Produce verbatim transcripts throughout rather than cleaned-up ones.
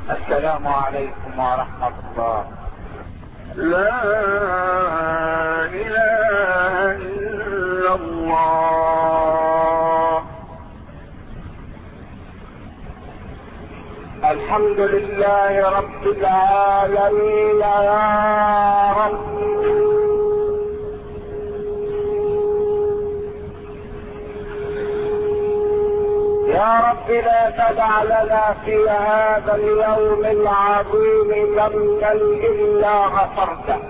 السلام عليكم ورحمة الله. لا إله إلا الله. الحمد لله رب العالمين يا رب. يا رب لا تدع لنا في هذا اليوم العظيم ذنبا الا غفرته،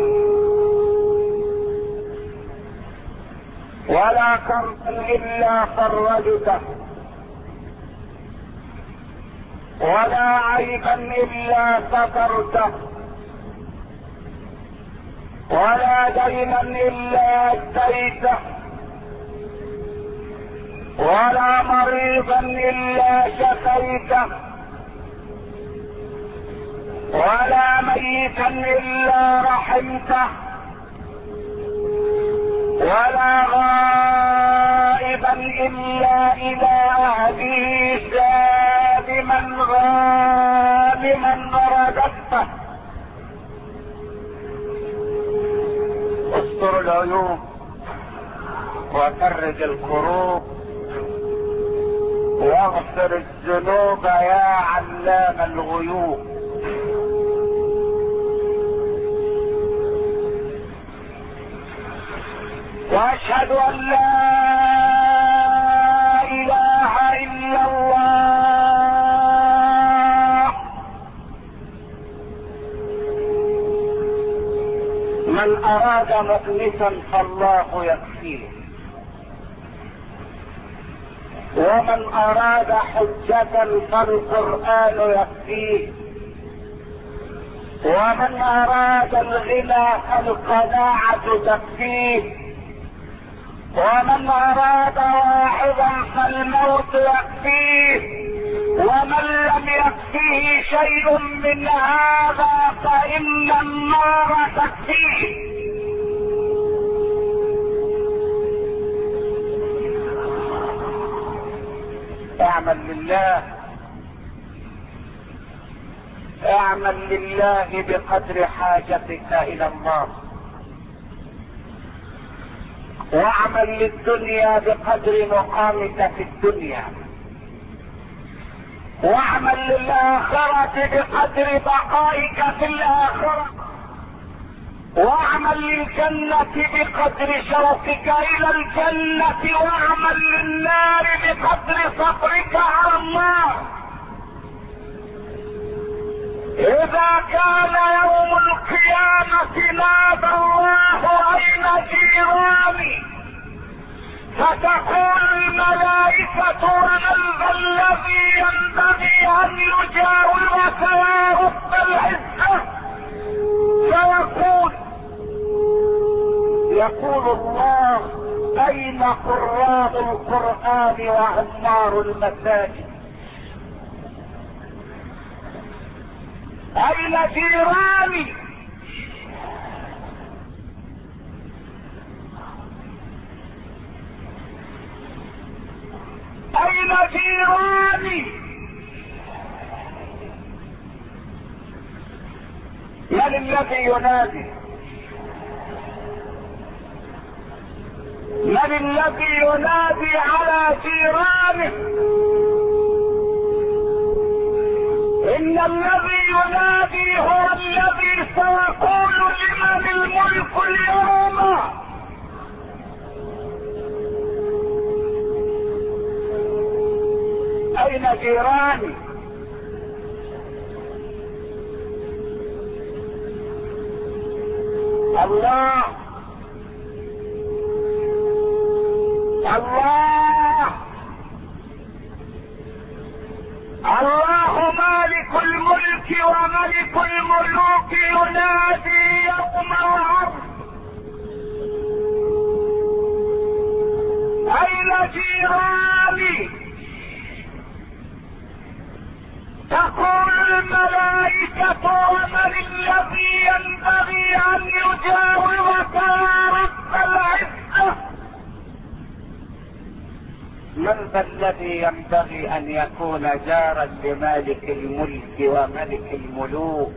ولا كربا الا فرجته، ولا عيبا الا سترته، ولا دينا الا اديته، ولا مريضا الا شفيته، ولا ميتا الا رحمته، ولا غائبا الا الى اهله سالما غانما رددته. استر العيوب وفرج الكروب واغفر الذنوب يا علام الغيوب. واشهد ان لا اله الا الله. من اراد مخلصا فالله يكفيه، ومن اراد حجة فالقرآن يكفيه، ومن اراد الغنى فالقناعة تكفيه، ومن اراد واحدا فالموت يكفيه، ومن لم يكفيه شيء من هذا فان النار تكفيه. اعمل لله، اعمل لله بقدر حاجتك الى الله، واعمل للدنيا بقدر مقامك في الدنيا، واعمل للآخرة بقدر بقائك في الآخرة، واعمل للجنة بقدر شوقك الى الجنة، واعمل للنار بقدر صبرك على النار. اذا كان يوم القيامة نادى الله اين جيراني، فتقول الملائكة ومن ذا الذي ينبغي ان يجاورك يا رب العزة، فيقول يقول الله اين قراء القرآن وعمار المساجد، اين جيراني، اين جيراني. من الذي ينادي؟ من الذي ينادي على جيرانه؟ ان الذي ينادي هو الذي سيقول لمن الملك اليوم. اين جيراني؟ الله الله الله مالك الملك وملك الملوك ينادي يوم العرض اين جيراني؟ تقول الملائكة ومن الذي ينبغي ان يجاورك يا رب العزة؟ من ذا الذي ينبغي ان يكون جارا لمالك الملك وملك الملوك؟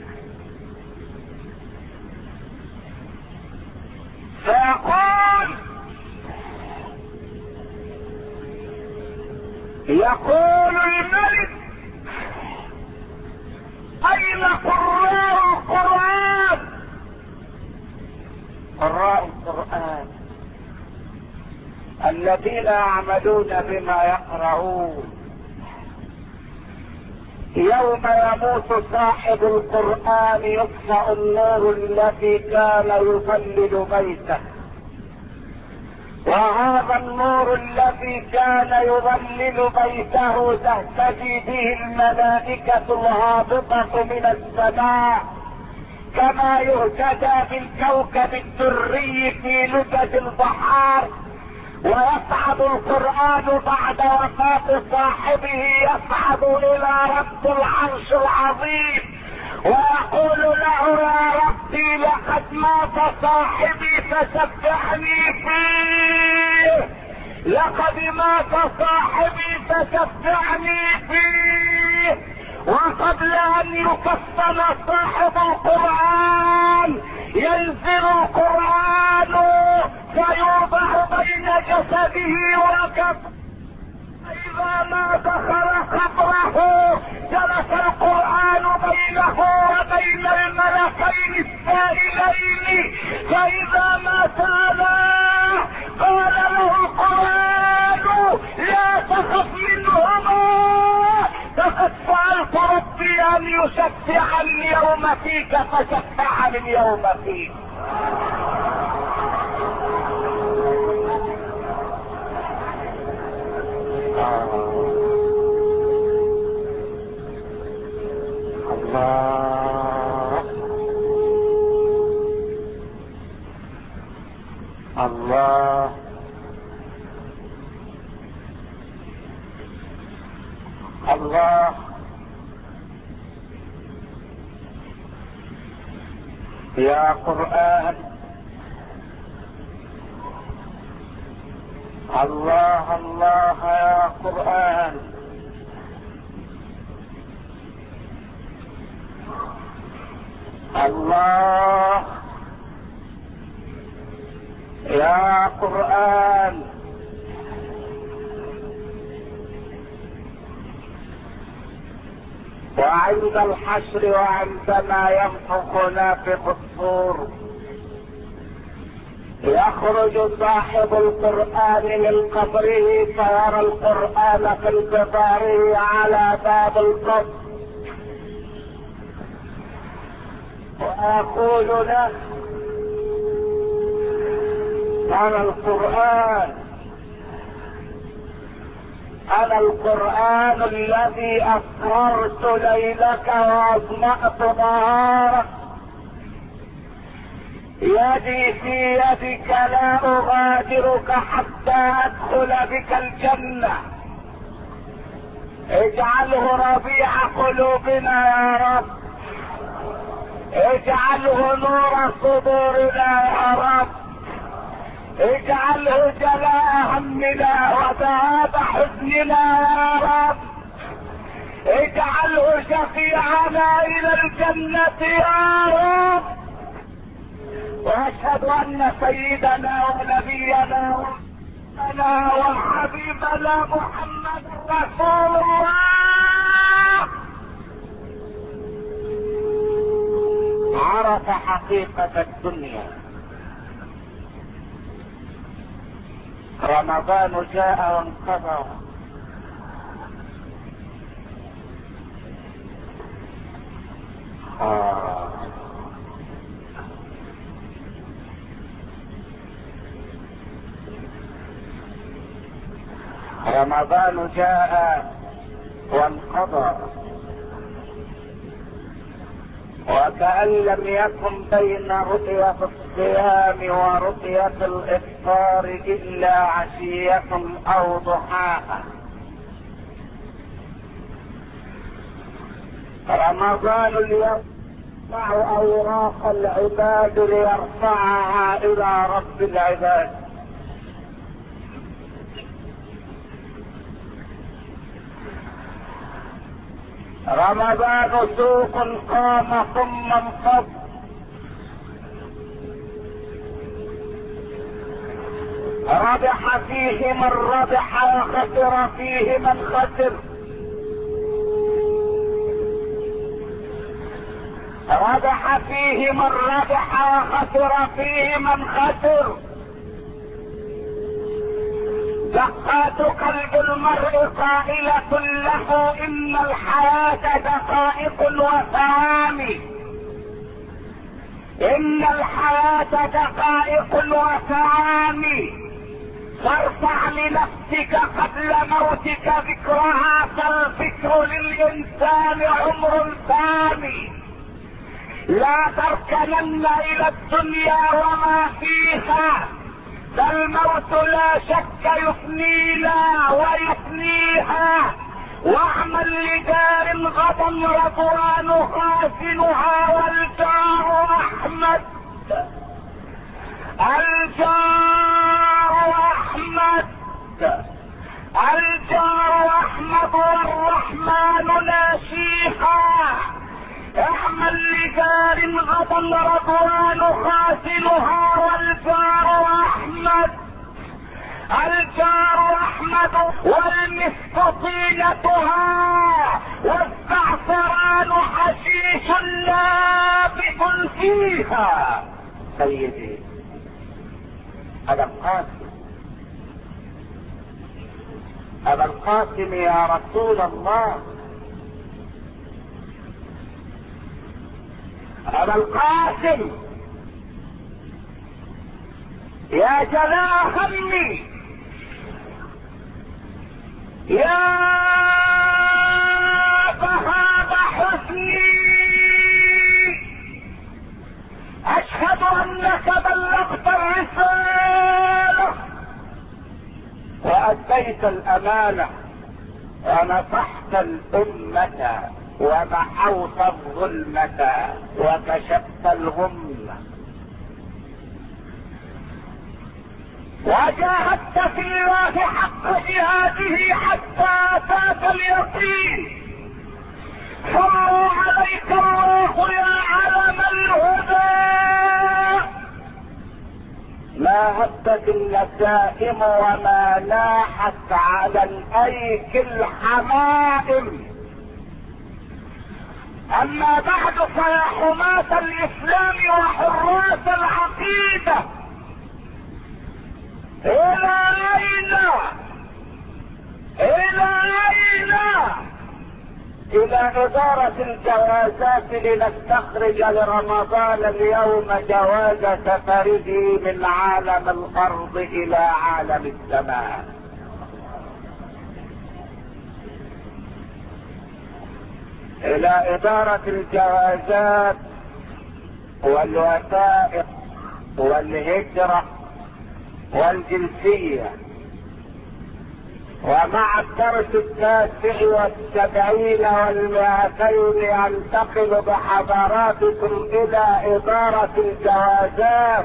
فيقول يقول الملك اين قراء القرآن؟ قراء القرآن الذين يعملون بما يقرؤون. يوم يموت صاحب القرآن يطفأ النور الذي كان يظلل بيته، وهذا النور الذي كان يظلل بيته تهتدي به الملائكة الهابطة من السماء، كما يهتدى بالكوكب الدري في لجج البحار. ويصعد القرآن بعد وفاة صاحبه، يصعد الى رب العرش العظيم ويقول له يا ربي لقد مات صاحبي فشفعني فيه، لقد مات صاحبي فشفعني فيه. وقبل ان يكفن صاحب القرآن ينزل القرآن فيوضع بين جسده وكفه. إذا ما دخل قبره جلس القرآن بينه وبين الملكين السائلين، فإذا ما سأله قال له القرآن لا تخف منهما، فقد سألت ربي أن يشفع اليوم فيك فشفع اليوم فيك. الله الله الله. يا قرآن الله الله يا قرآن. الله يا قرآن. وعند الحشر وعندما ينفخ نافخ الصور يخرج صاحب القرآن من قبره فيرى القرآن في انتظاره على باب القبر، وأقول له أنا القرآن، أنا القرآن الذي أسررت ليلك وأظمأت نهارك، يدي في يدك لا أغادرك حتى أدخل بك الجنة. اجعله ربيع قلوبنا يا رب، اجعله نور صدورنا يا رب، اجعله جلاء همنا وذهاب حزننا يا رب، اجعله شفيعنا الى الجنة يا رب. واشهد ان سيدنا ونبينا ورسولنا وحبيبنا محمد رسول الله عرف حقيقة الدنيا. رمضان جاء وانقضى، آه. رمضان جاء وانقضى وكأن لم يكن بين رؤية الصيام ورؤية الإفطار إلا عشية أو ضحاها. رمضان ليرفع أوراق العباد ليرفعها إلى رب العباد. رمضان سوق قام ثم انفض، ربح فيه من ربح وخسر فيه من خسر، ربح فيه من ربح وخسر فيه من خسر. دقات قلب المرء قائلة له إن الحياة دقائق وثواني، إن الحياة دقائق وثواني، فارفع لنفسك قبل موتك ذكرها، فالفكر للإنسان عمر ثاني. لا تركنن إلى الدنيا وما فيها، فالموت لا شك يفنينا ويفنيها. واعمل لدار غدا رضوان خازنها، والجار احمد، الجار احمد، الجار احمد والرحمن ناشيها. اعمل لدار غدا رضوان خازنها، والجار احمد، الجار احمد، والمسك طينتها، والزعفران حشيش نابت فيها. سيدي ابا القاسم، ابا القاسم يا رسول الله، ابا القاسم يا جلاء همي، يا بهاء حزني، اشهد انك بلغت الرسالة واديت الامانة ونصحت الامة ومحوت الظلمة وكشفت الغمة، وجاهدت في الله حق جهاده حتى اتاك اليقين. صلى عليك الله يا علم الهدى. ما هبت النسائم وما ناحت على الايك الحمائم. اما بعد فيا حماة الاسلام وحراس العقيدة، الى اين الى اين الى ادارة الجوازات لنستخرج لرمضان اليوم جواز سفره من عالم الارض الى عالم السماء. الى ادارة الجوازات والوثائق والهجرة والجنسية. ومع الدرس التاسع والسبعين والمئتين انتقل بحضراتكم الى ادارة الجوازات.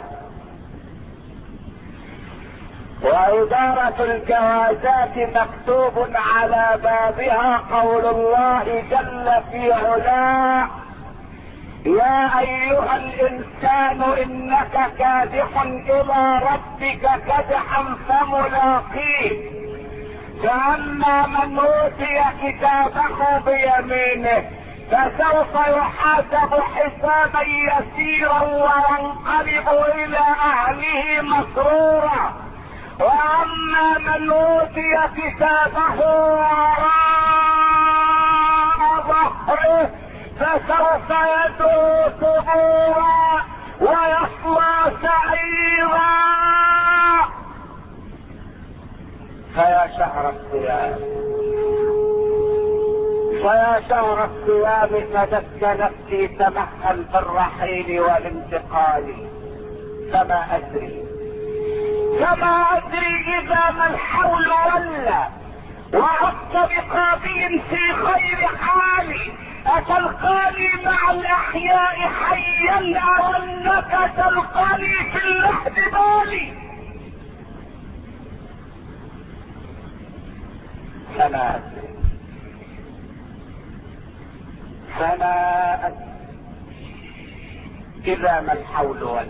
وإدارة الجوازات مكتوب على بابها قول الله جل في علاه: يا أيها الإنسان إنك كادح إلى ربك كدحا فملاقيه. فأما من أوتي كتابه بيمينه فسوف يحاسب حسابا يسيرا وينقلب إلى أهله مسرورا. واما من اوتي كتابه وراء ظهره فسوف يدعو ثبورا ويصلى سعيرا. فيا شهر الصيام، فيا شهر الصيام فدك نفسي تمهل بالرحيل والانتقال. فما ادري فما ادري اذا ما الحول ولى وعدت بقاضي في خير حالي اتلقاني مع الاحياء حيا او انك تلقاني في اللحد بالي. فما ادري فلا أدري إذا ما الحول والله.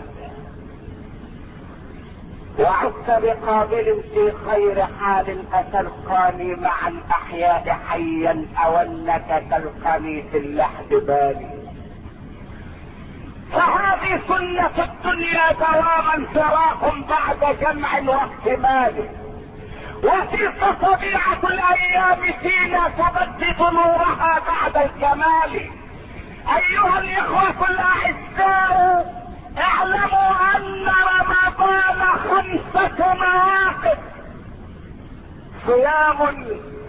وعدت بقابل في خير حال أتلقاني مع الأحياء حيا أو أنك تلقني في اللحد بالي. فهذه سنة الدنيا دواما فراق بعد جمع واكتمال، وتلك طبيعة الأيام فينا تبدد نورها بعد الكمال. أيها الإخوة الأعزاء، اعلموا أن رمضان خمسة مواقف: صيام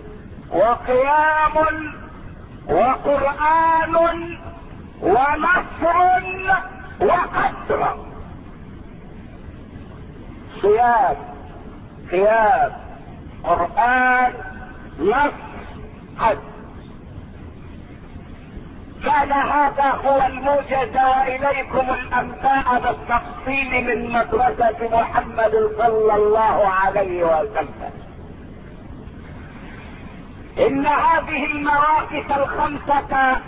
وقيام وقرآن ونصر وقدر. صيام، قيام، قرآن، نصر، قدر. كان هذا هو الموجز، واليكم الانباء بالتفصيل من مدرسة محمد صلى الله عليه وسلم. ان هذه المراكز الخمسة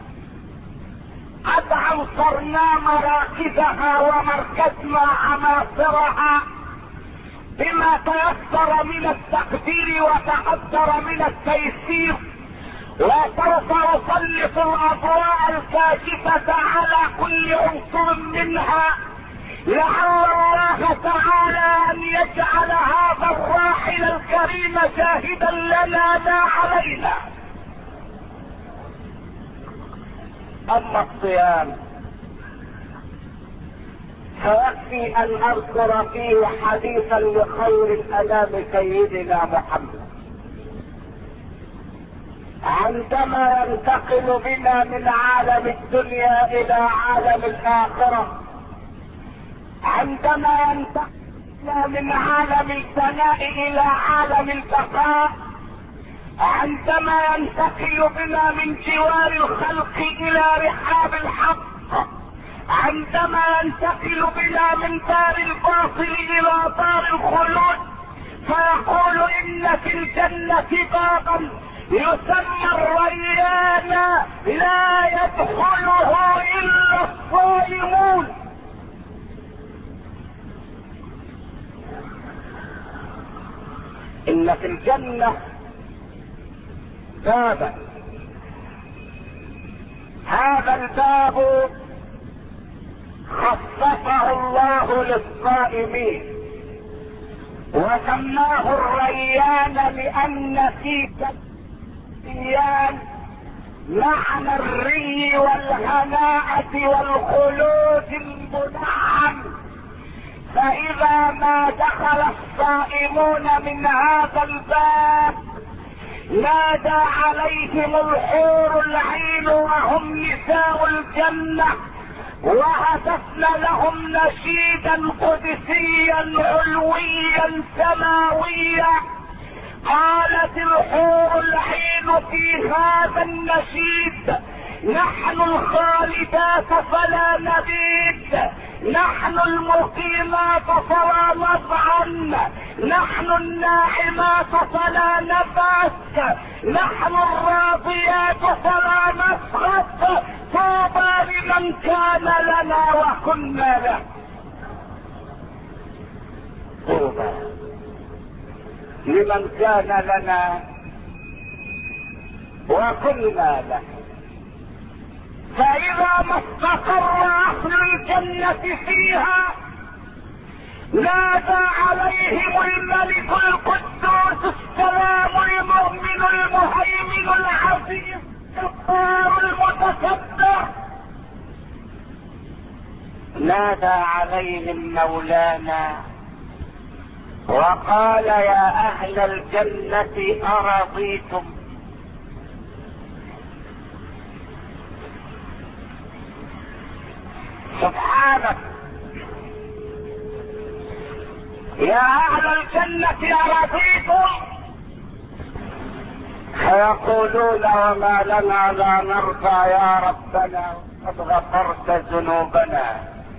قد عنصرنا مراكزها ومركزنا عناصرها بما تيسر من التقدير وتقدر من التيسير، وسوف اسلط الاضواء الكاشفة على كل عنصر منها، لعل الله تعالى ان يجعل هذا الراحل الكريم شاهدا لنا لا علينا. اما الصيام فيكفي ان اذكر فيه حديثا لخير الانام سيدنا محمد عندما ينتقل بنا من عالم الدنيا الى عالم الاخرة، عندما ينتقل بنا من عالم الفناء الى عالم البقاء، عندما ينتقل بنا من جوار الخلق الى رحاب الحق، عندما ينتقل بنا من دار الباطل الى دار الخلود، فيقول ان في الجنة بابا يسمى الريان لا يدخله الا الصائمون. ان في الجنة بابا، هذا الباب خصصه الله للصائمين وسماه الريان لان فيه الريان معنى الري والهناءة والخلود المنعم. فاذا ما دخل الصائمون من هذا الباب نادى عليهم الحور العين وهم نساء الجنة، وهتفنا لهم نشيدا قدسيا علويا سماويا. قالت الحور العين في هذا النشيد: نحن الخالدات فلا نبيد، نحن المقيمات فلا نطعن، نحن الناعمات فلا نبات، نحن الراضيات فلا نسخط. طوبى لمن كان لنا وكنا له. طوبى لمن كان لنا وكنا له. فاذا ما استقر اهل الجنة فيها نادى عليهم الملك القدوس السلام المؤمن المهيمن العزيز الجبار المتكبر. نادى عليهم مولانا وقال: يا اهل الجنة ارضيتم؟ سبحانك، يا اهل الجنة ارضيتم؟ فيقولون: وما لنا لا نرضى يا ربنا، قد غفرت ذنوبنا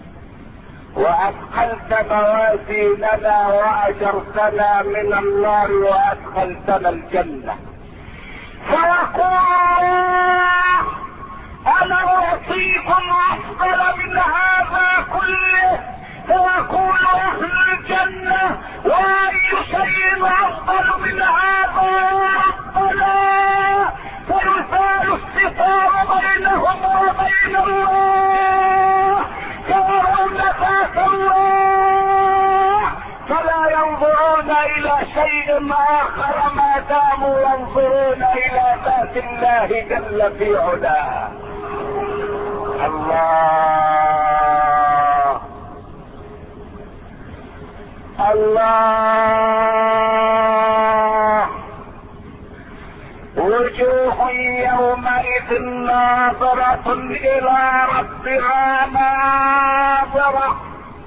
واثقلت موازيننا واجرتنا من النار وادخلتنا الجنة. فيقول: يعطيكم افضل من هذا كله، فيقول اهل الجنة واي شيء افضل من هذا ربنا، فيزال الستار بينهم وبين الله، يرون ذات الله، فلا ينظرون الى شيء اخر ما داموا ينظرون الى ذات الله جل في علاه. الله الله وجوه يومئذ ناظرة الى ربها ناظرة.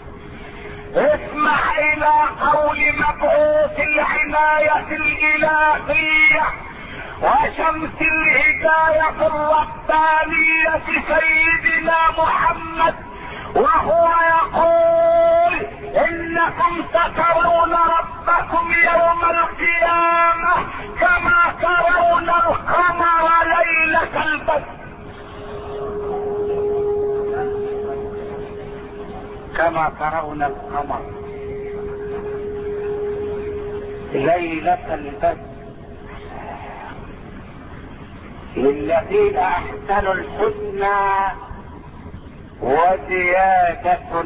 اسمع الى قول مبعوث العناية الالهية وشمس الهداية الربانية سيدنا محمد، وهو يقول انكم سترون ربكم يوم القيامة كما ترون القمر ليلة البدر، كما ترون القمر ليلة البدر. للذين احسنوا الحسنى وزيادة.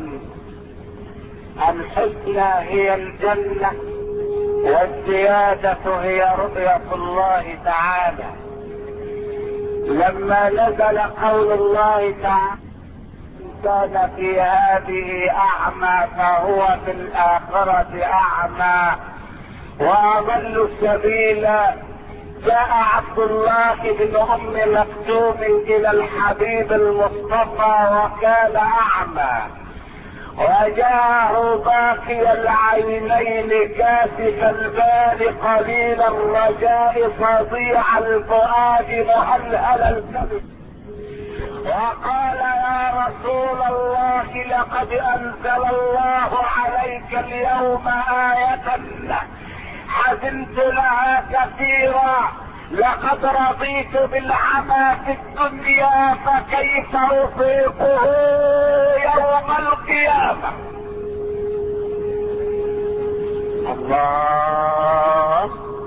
الحسنى هي الجنة والزيادة هي رؤية الله تعالى. لما نزل قول الله تعالى كان في هذه اعمى فهو في الاخرة اعمى واضل سبيلا، جاء عبد الله بن ام مكتوم الى الحبيب المصطفى وكان اعمى، وجاءه باقي العينين كاسف البال قليل الرجاء فظيع الفؤاد مهلهل الكبد، وقال يا رسول الله لقد انزل الله عليك اليوم آية حزنت لها كثيرا، لقد رضيت بالعمى في الدنيا فكيف اطيقه يوم القيامة. الله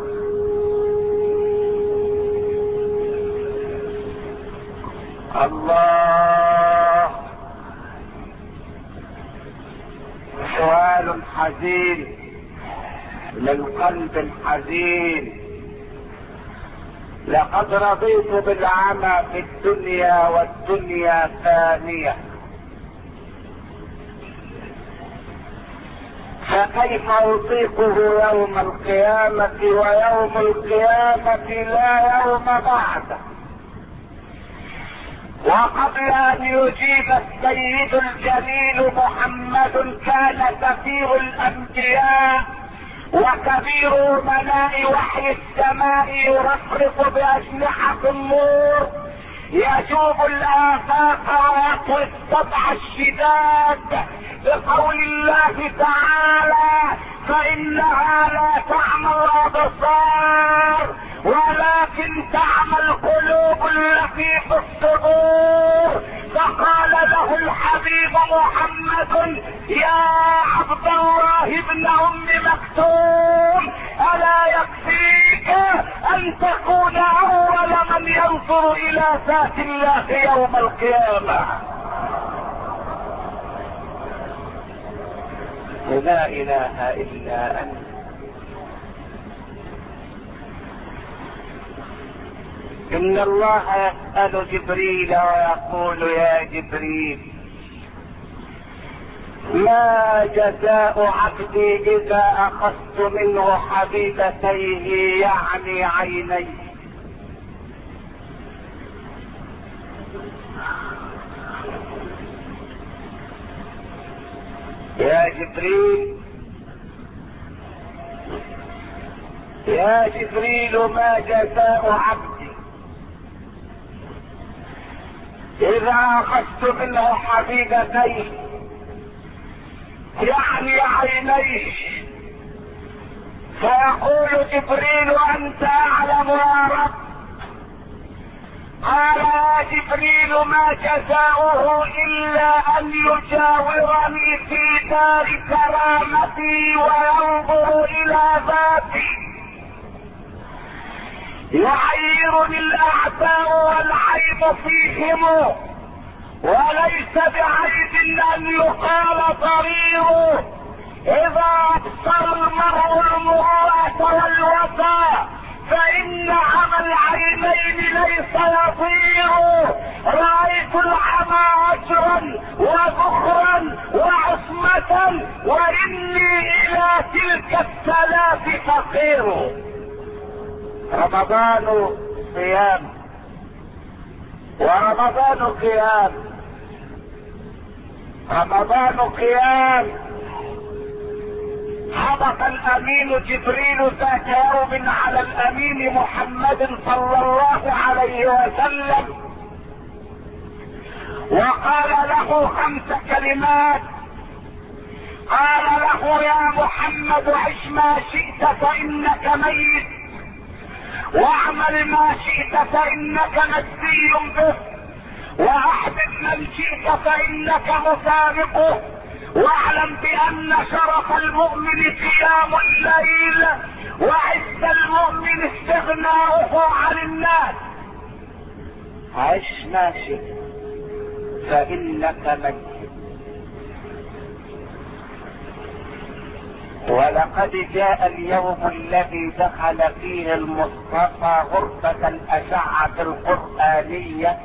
الله سؤال حزين من قلب حزين. لقد رضيت بالعمى في الدنيا والدنيا ثانية، فكيف اطيقه يوم القيامة ويوم القيامة لا يوم بعده. وقبل ان يجيب السيد الجليل محمد كان كثير الانبياء وكبير امناء وحي السماء يرفرف باجنحة النور يجوب الافاق ويطوي السبع الشداد بقول الله تعالى فانها لا تعمى الابصار ولكن تعمى القلوب التي في الصدور. فقال له الحبيب محمد يا عبد الله ابن ام مكتوم الا يكفيك ان تكون اول من ينظر الى ذات الله يوم القيامة. لا اله الا انت. ان الله يسأل جبريل ويقول يا جبريل ما جزاء عبدي اذا اخذت منه حبيبتيه يعني عينيه. يا جبريل يا جبريل ما جزاء عبدي اذا اخذت منه حبيبتيه يعني عينيه. فيقول جبريل انت اعلم يا رب قال يا جبريل ما جزاؤه الا ان يجاورني في دار كرامتي وينظر الى ذاتي. يعيرني الاعداء والعيب فيهم، وليس بعيب ان يقال ضرير. اذا ابصر المرء المروءة والوفاء فان عمى العينين ليس يطير. رايت العمى اجرا وذخرا وعصمة، واني الى تلك الثلاث فقير. رمضان صيام ورمضان قيام. رمضان قيام. هبط الامين جبريل ذات يوم على الامين محمد صلى الله عليه وسلم وقال له خمس كلمات. قال له يا محمد عش ما شئت فانك ميت، واعمل ما شئت فانك مجزي به، واحبب من شئت فانك مفارقه، واعلم بان شرف المؤمن قيام الليل، وعز المؤمن استغناؤه عن الناس. عش ما شئت فانك ميت. ولقد جاء اليوم الذي دخل فيه المصطفى غرفة الأشعة القرآنية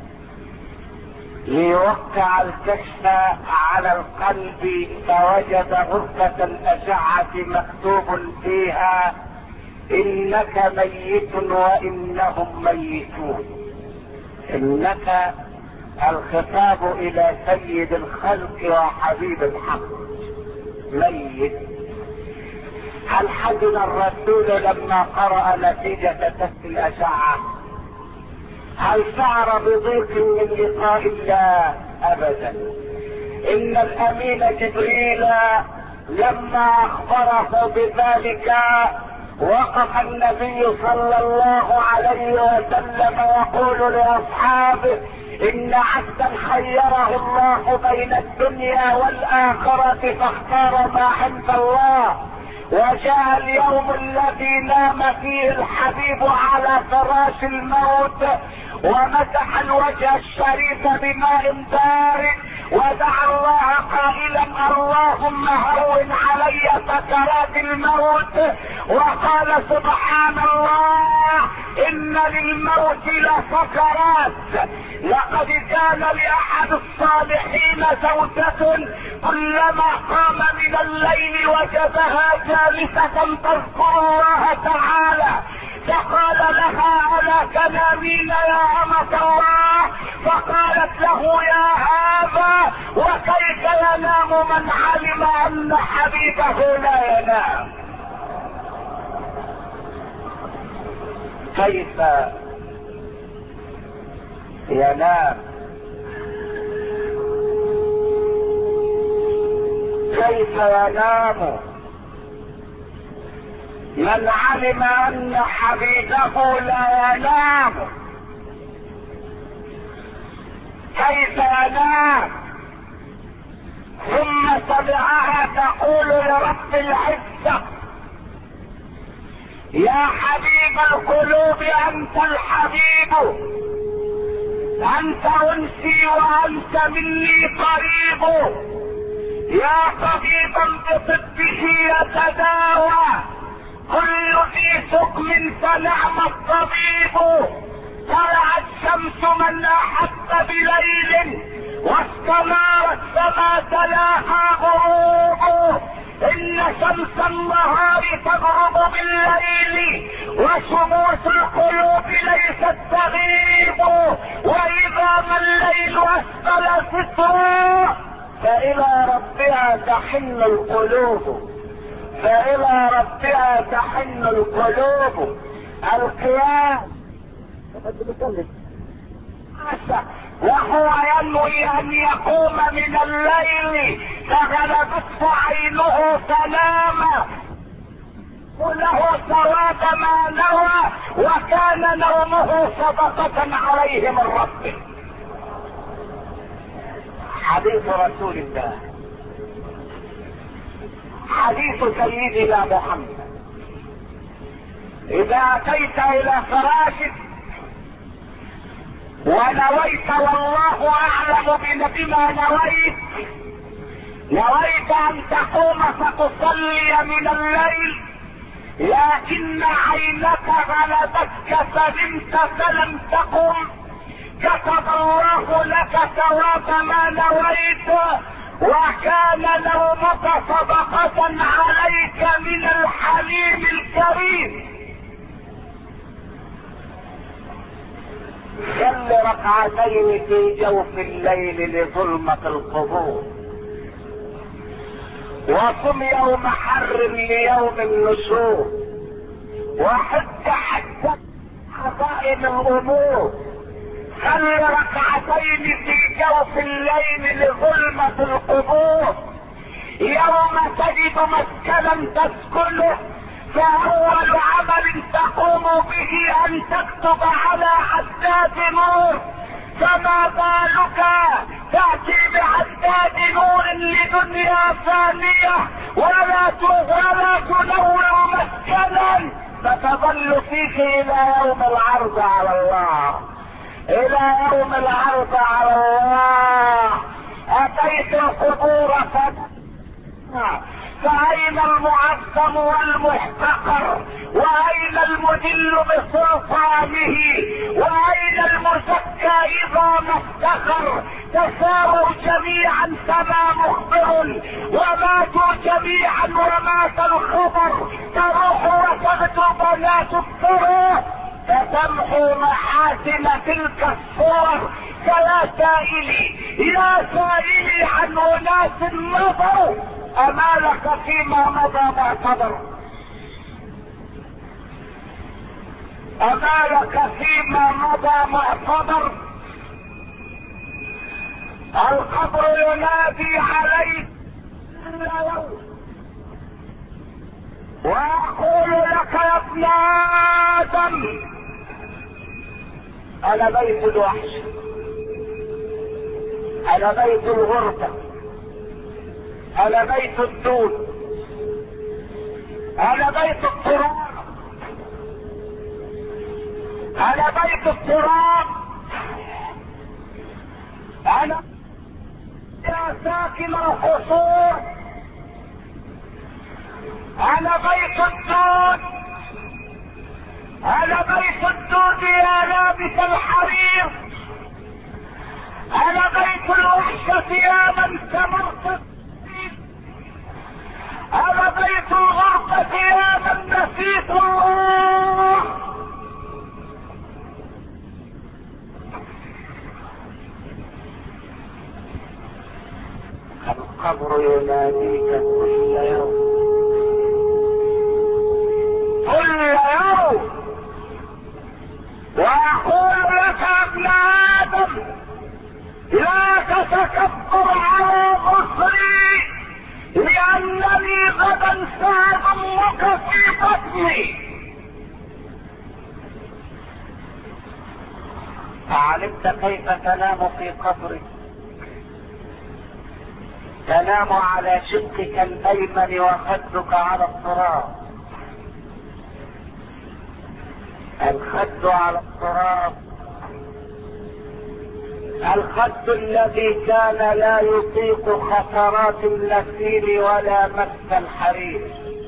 ليوقع الكشف على القلب، فوجد غرفة الأشعة مكتوب فيها إنك ميت وإنهم ميتون. إنك الخطاب إلى سيد الخلق وحبيب الحق ميت. هل حزن الرسول لما قرأ نتيجة تست الأشعة؟ هل شعر بضيق من لقاء الله؟ أبدا. إن الأمين جبريل لما أخبره بذلك وقف النبي صلى الله عليه وسلم يقول لأصحابه إن عبدا خيره الله بين الدنيا والآخرة فاختار ما عند الله، وجاء اليوم الذي نام فيه الحبيب على فراش الموت ومسح الوجه الشريف بماء بارد ودعا الله قائلا اللهم هون علي سكرات الموت، وقال سبحان الله ان للموت لسكرات. لقد كان لاحد الصالحين زوجة كلما قام من الليل وجدها جالسة تذكر الله تعالى، فقال لها الا تنامين يا امة الله؟ فقالت له يا هذا وكيف ينام من علم ان حبيبه لا ينام؟ كيف ينام؟ كيف ينام من علم ان حبيبه لا ينام؟ كيف ينام؟ ثم سمعها تقول لرب العزة يا حبيب القلوب انت الحبيب، انت انسي وانت مني قريب، يا طبيبا بطبه يتداوى كل ذي سقم فنعم الطبيب. طلعت شمس من احب بليل واستنارت فما تلاها غروب، ان شمس النهار تغرب بالليل وشموس القلوب ليست تغيب، واذا ما الليل اسفل سترا فالى ربها تحن القلوب، فالى ربها تحن القلوب. القيام وهو ينوي ان يقوم من الليل فغلبته عينه فنام، له ثواب ما نوى، وكان نومه صدقة عليه من ربه. حديث رسول الله، حديث سيدنا محمد. اذا اتيت الى فراشك ونويت، والله اعلم بما نويت، نويت ان تقوم فتصلي من الليل، لكن عينك غلبتك فنمت فلم تقم، كتب الله لك ثواب ما نويت، وكان نومك صدقة عليك من الحليم الكريم. صل ركعتين في جوف الليل لظلمة القبور، وصم يوم حر ليوم النشور، وحج حتى عظائم الامور. صل ركعتين في جوف الليل لظلمة القبور، يوم تجد مسكنا تسكنه، فاول عمل تقوم به ان تكتب على حداد نور، فما بالك تأتي بعداد نور لدنيا ثانية ولا ولا تنور مسكنا، فتظل فيه الى يوم العرض على الله، الى يوم العرض على الله. اتيت القبور فأين المعظم والمحتقر، وأين المدل بسلطانه، وأين المزكى إذا ما افتخر؟ تساووا جميعا كما مخبر، وماتوا جميعا ومات الخبر، تروح وتغدو بنات الثرى، فتمحو محاسن تلك الصور. فيا سائلي يا سائلي عن أناس مضوا، أما لك فيما مضى معتبر، أما لك فيما مضى معتبر. القبر ينادي عليك كل يوم، وأقول لك يا ابن آدم أنا بيت الوحش، أنا بيت الغربة، انا بيت الدود، انا بيت التراب، انا بيت التراب، انا يا ساكن القصور، انا بيت الدود، انا بيت الدود يا لابس الحرير، انا بيت الوحشة يا من سمرت، انا بيت الغربة يا من نسيت الله. القبر يناديك كل يوم، كل يوم، ويقول لك يا ابن آدم لا تتكبر على مصري، لأنني غدا سأضمك في بطني. أعلمت كيف تنام في قبرك؟ تنام على شقك الأيمن وخدك على التراب، الخد على التراب، الخد الذي كان لا يطيق خطرات النسيم ولا مس الحرير،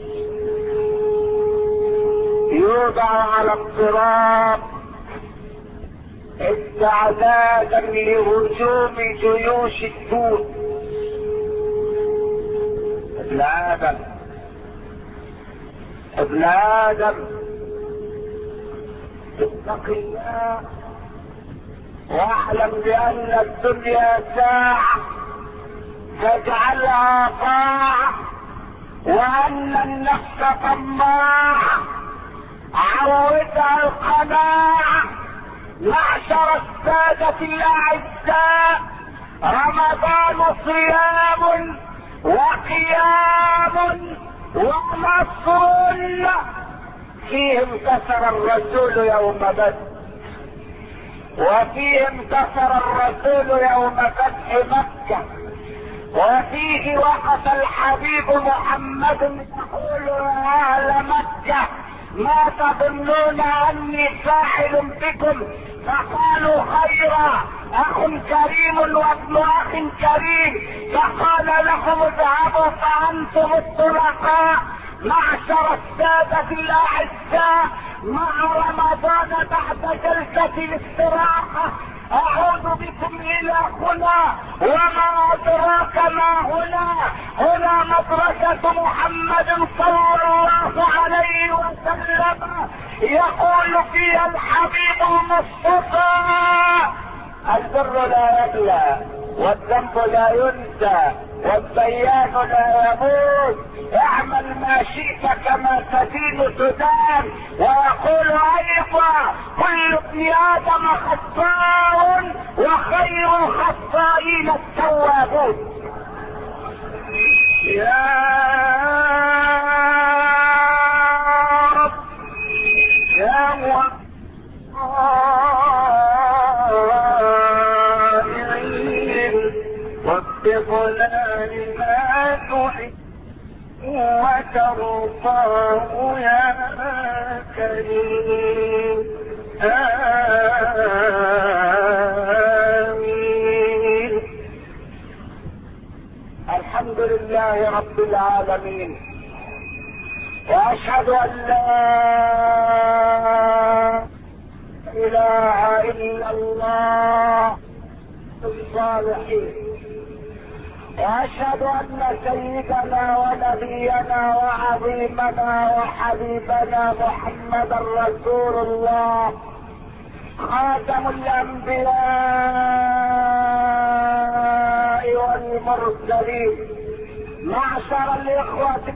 يوضع على التراب استعدادا لهجوم جيوش الدود. ابن آدم ابن آدم اتق الله، واعلم بأن الدنيا ساعة فاجعلها طاعة، وأن النفس طماعة عودها القناعة. معشر السادة الأعزاء، رمضان صيام وقيام ونصر فيه انتصر الرسول يوم بدر، وفيه انتصر الرسول يوم فتح مكة، وفيه وقف الحبيب محمد يقول يا اهل مكة ما تظنون اني فاعل بكم؟ فقالوا خيرا، اخ كريم وابن اخ كريم. فقال لهم اذهبوا فانتم الطلقاء معشر السادة الاعزاء، مع رمضان بعد جلسة الاستراحة اعود بكم الى هنا. وما ادراك ما هنا؟ هنا مدرسة محمد صلى الله عليه وسلم، يقول فيها الحبيب المصطفى البر لا يبلى والذنب لا ينسى والديان لا يموت، اعمل ما شئت كما تدين تدان. ويقول ايضا كل ابن ادم خطاء وخير الخطائين التوابون. يا رب يا موفق وفقنا لما تحب وترضاه يا كريم. آمين. الحمد لله رب العالمين، واشهد ان لا اله الا الله الصالحين، واشهد ان سيدنا ونبينا وعظيمنا وحبيبنا محمدا رسول الله خاتم الانبياء والمرسلين. معشر الاخوة،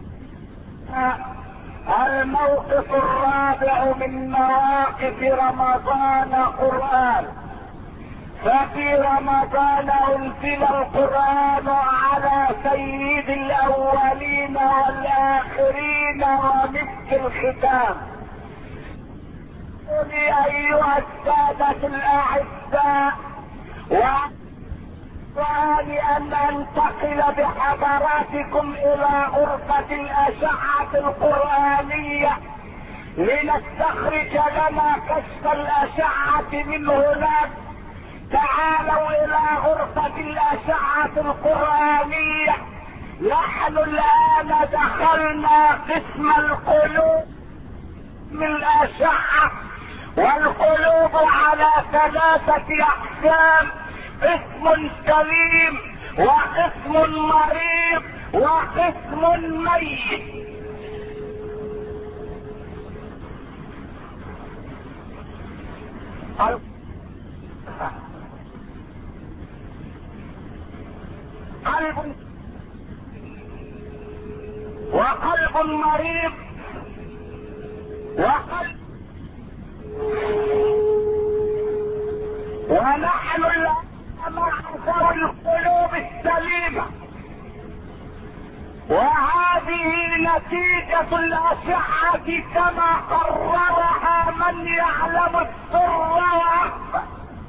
الموقف الرابع من مواقف رمضان قرآن. ففي رمضان انزل القرآن على سيد الاولين والاخرين ومسك الختام. ايها السادة الاعزاء، وأن ان انتقل بحضراتكم الى غرفة الاشعة القرآنية لنستخرج لنا كشف الاشعة من هناك. تعالوا الى غرفة الاشعة القرآنية. نحن الان دخلنا قسم القلوب من الاشعة، والقلوب على ثلاثة اقسام: قسم سليم وقسم مريض وقسم ميت. قلب وقلب مريض وقلب، ونحن الآن مع ذوي القلوب السليمة، وهذه نتيجة الأشعة كما قررها من يعلم السر وأخفى.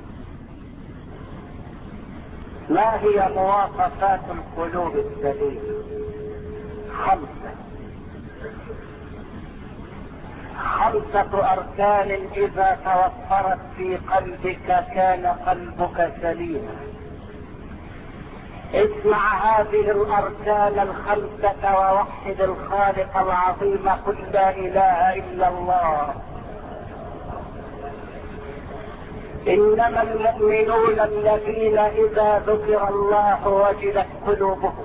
ما هي مواصفات القلوب السليمة؟ خمسة خمسة أركان إذا توفرت في قلبك كان قلبك سليما. اسمع هذه الأركان الخمسة ووحد الخالق العظيم، قل لا إله إلا الله. إنما المؤمنون الذين إذا ذكر الله وجلت قلوبهم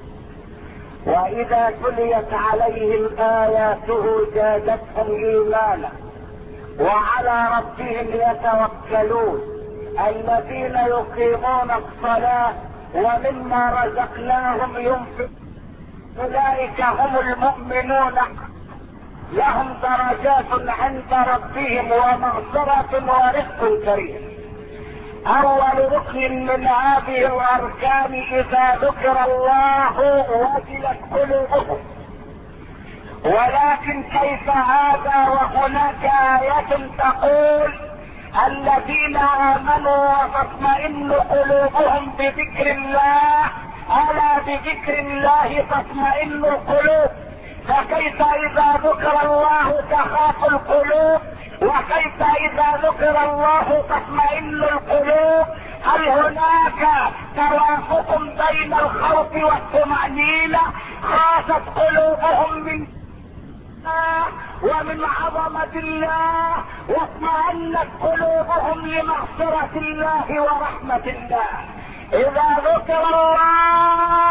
وإذا تليت عليهم آياته زادتهم إيمانا وعلى ربهم يتوكلون. الذين يقيمون الصلاة ومما رزقناهم ينفقون أولئك هم المؤمنون، لهم درجات عند ربهم ومغفرة ورزق كريم. اول ركن من هذه الاركان اذا ذكر الله وجلت قلوبهم، ولكن كيف هذا وهناك آية تقول الذين آمنوا وتطمئن قلوبهم بذكر الله، ألا بذكر الله تطمئن القلوب. فكيف إذا ذكر الله تخاف القلوب، وكيف إذا ذكر الله تطمئن القلوب؟ هل هناك توافق بين الخوف والطمأنينة؟ خافت قلوبهم من الله ومن عظمة الله، واطمأنت قلوبهم لمغفرة الله ورحمة الله. إذا ذكر الله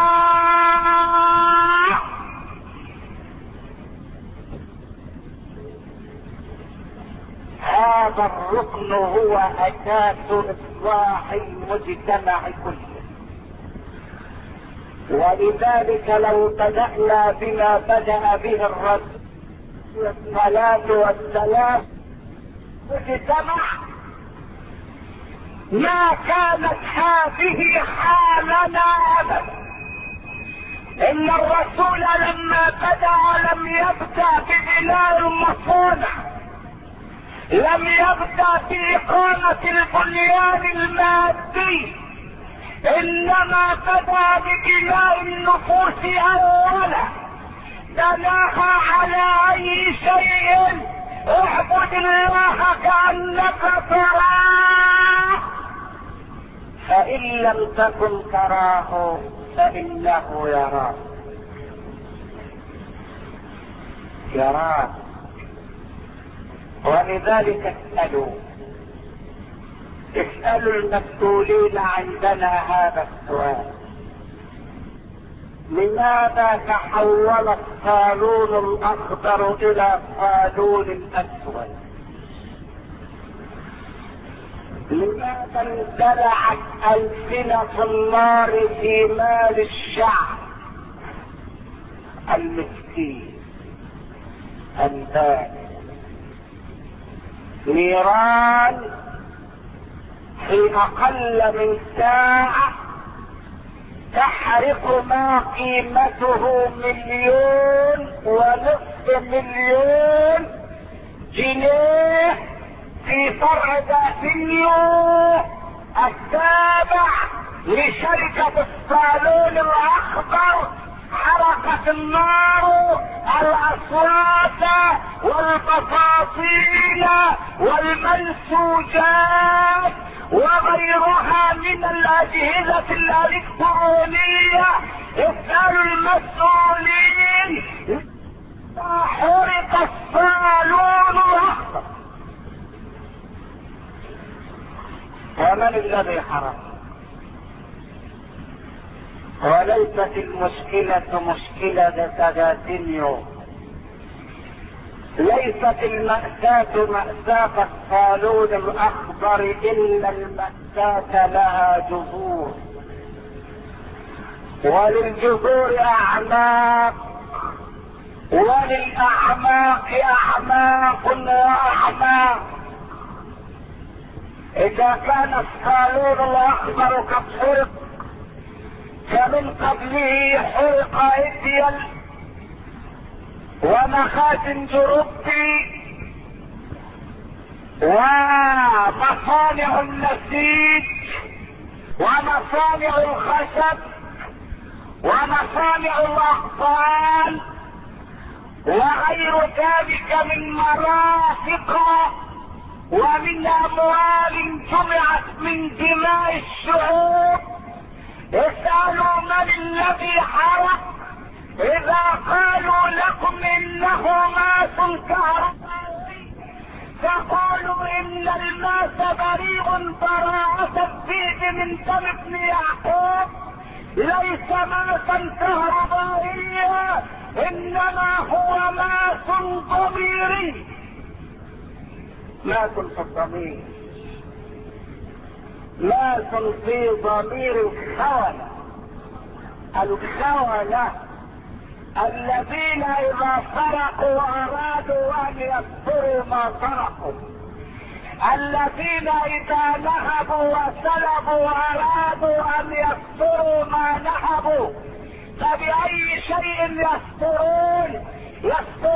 هذا الركن هو أساس إصلاح المجتمع كله. ولذلك لو بدأنا بما بدأ به الرسول الصلاة والسلام مجتمع ما كانت هذه حالنا أبدا. إن الرسول لما بدأ لم يبدأ ببناء المصانع، لم يبدأ بإقامة البنيان المادي، إنما بدأ ببناء النفوس أولا. بناها على أي شيء؟ اعبد الله كأنك تراه، فإن لم تكن تراه فإنه يراك يراك ولذلك اسألوا اسألوا المسؤولين عندنا هذا السؤال: لماذا تحول الصالون الأخضر إلى صالون أسود؟ لماذا اندلعت ألسنة النار في مال الشعب المسكين البائس؟ نيران في أقل من ساعة تحرق ما قيمته مليون ونصف مليون جنيه في فرع دافنيو التابع لشركة الصالون الأخضر. حرقت النار الأصوات والبساطين والمنسوجات وغيرها من الأجهزة الإلكترونية. اسألوا المسؤولين: حرق الصالون الأخضر. ومن الذي حرق؟ وليست المشكلة مشكلة دافنيو، ليست المأساة مأساة الصالون الأخضر إلا المأساة لها جذور، وللجذور أعماق، وللأعماق أعماق وأعماق. إذا كان الصالون الأخضر قد حرق فمن قبله حرق إديل ومخازن جروبي ومصانع النسيج ومصانع الخشب ومصانع الأقطان وغير ذلك من مرافق ومن أموال جمعت من دماء الشعوب. اسألوا من الذي حرق. إذا قالوا لكم إنه ماس كهربائي فقالوا إن الماس بريء براءة الذئب من دم ابن يعقوب، ليس ماسا كهربائيا إنما هو ماس ضميري. ماس في الضمير، ماس في ضمير الخونة. الخونة الذين إذا سرقوا أرادوا أن يكفروا ما سرقوا، الذين إذا نهبوا وسلبوا أرادوا أن يكفروا ما نهبوا. فبأي شيء يسترون؟ يسترون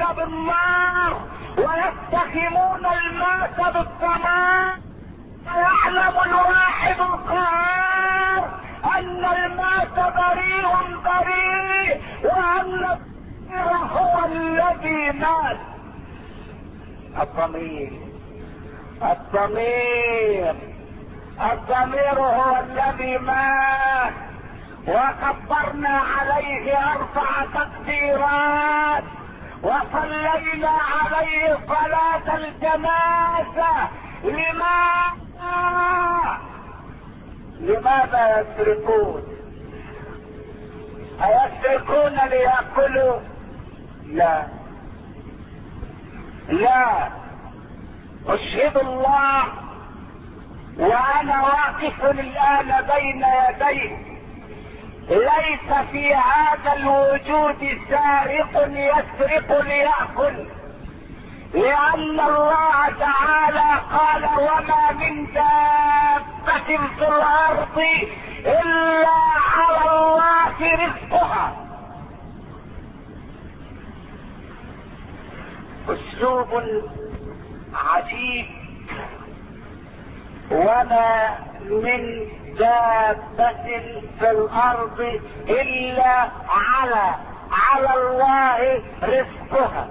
بالنار ويتهمون الماس بالطماع. يعلم الواحد القهار ان الماس بريء بريء وان الضمير هو الذي مات. الضمير الضمير الضمير هو الذي مات، وكبرنا عليه اربع تكبيرات وصلينا عليه صلاة الجنازة. لماذا لماذا يسرقون؟ أيسرقون ليأكلوا؟ لا لا، أشهد الله وأنا واقف الآن بين يديه، ليس في هذا الوجود سارق يسرق ليأكل، لأن الله تعالى قال وما من دابة في الأرض إلا على الله رزقها. أسلوب عجيب. وما من دابة في الأرض إلا على على الله رزقها.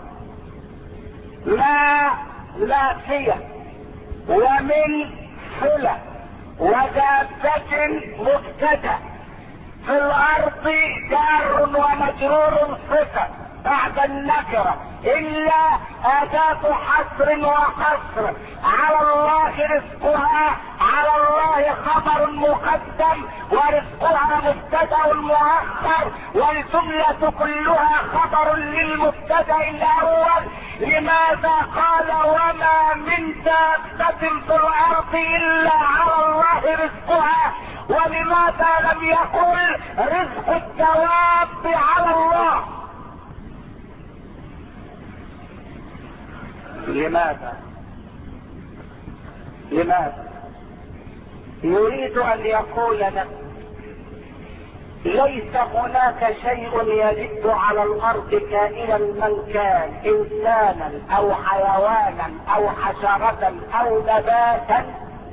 ما نافية ومن صلة ودابة مبتدأ، في الأرض جار ومجرور صفة بعد النكرة، إلا أداة حصر وقصر. على الله رزقها، على الله خبر مقدم ورزقها مبتدأ مؤخر، والجملة كلها خبر للمبتدأ الأول. لماذا قال وما من دابة في الأرض إلا على الله رزقها؟ ولماذا لم يقل رزق الدواب على الله؟ لماذا؟ لماذا؟ يريد ان يقول لك ليس هناك شيء يدب على الارض كائنا من كان، انسانا او حيوانا او حشرة او نباتا،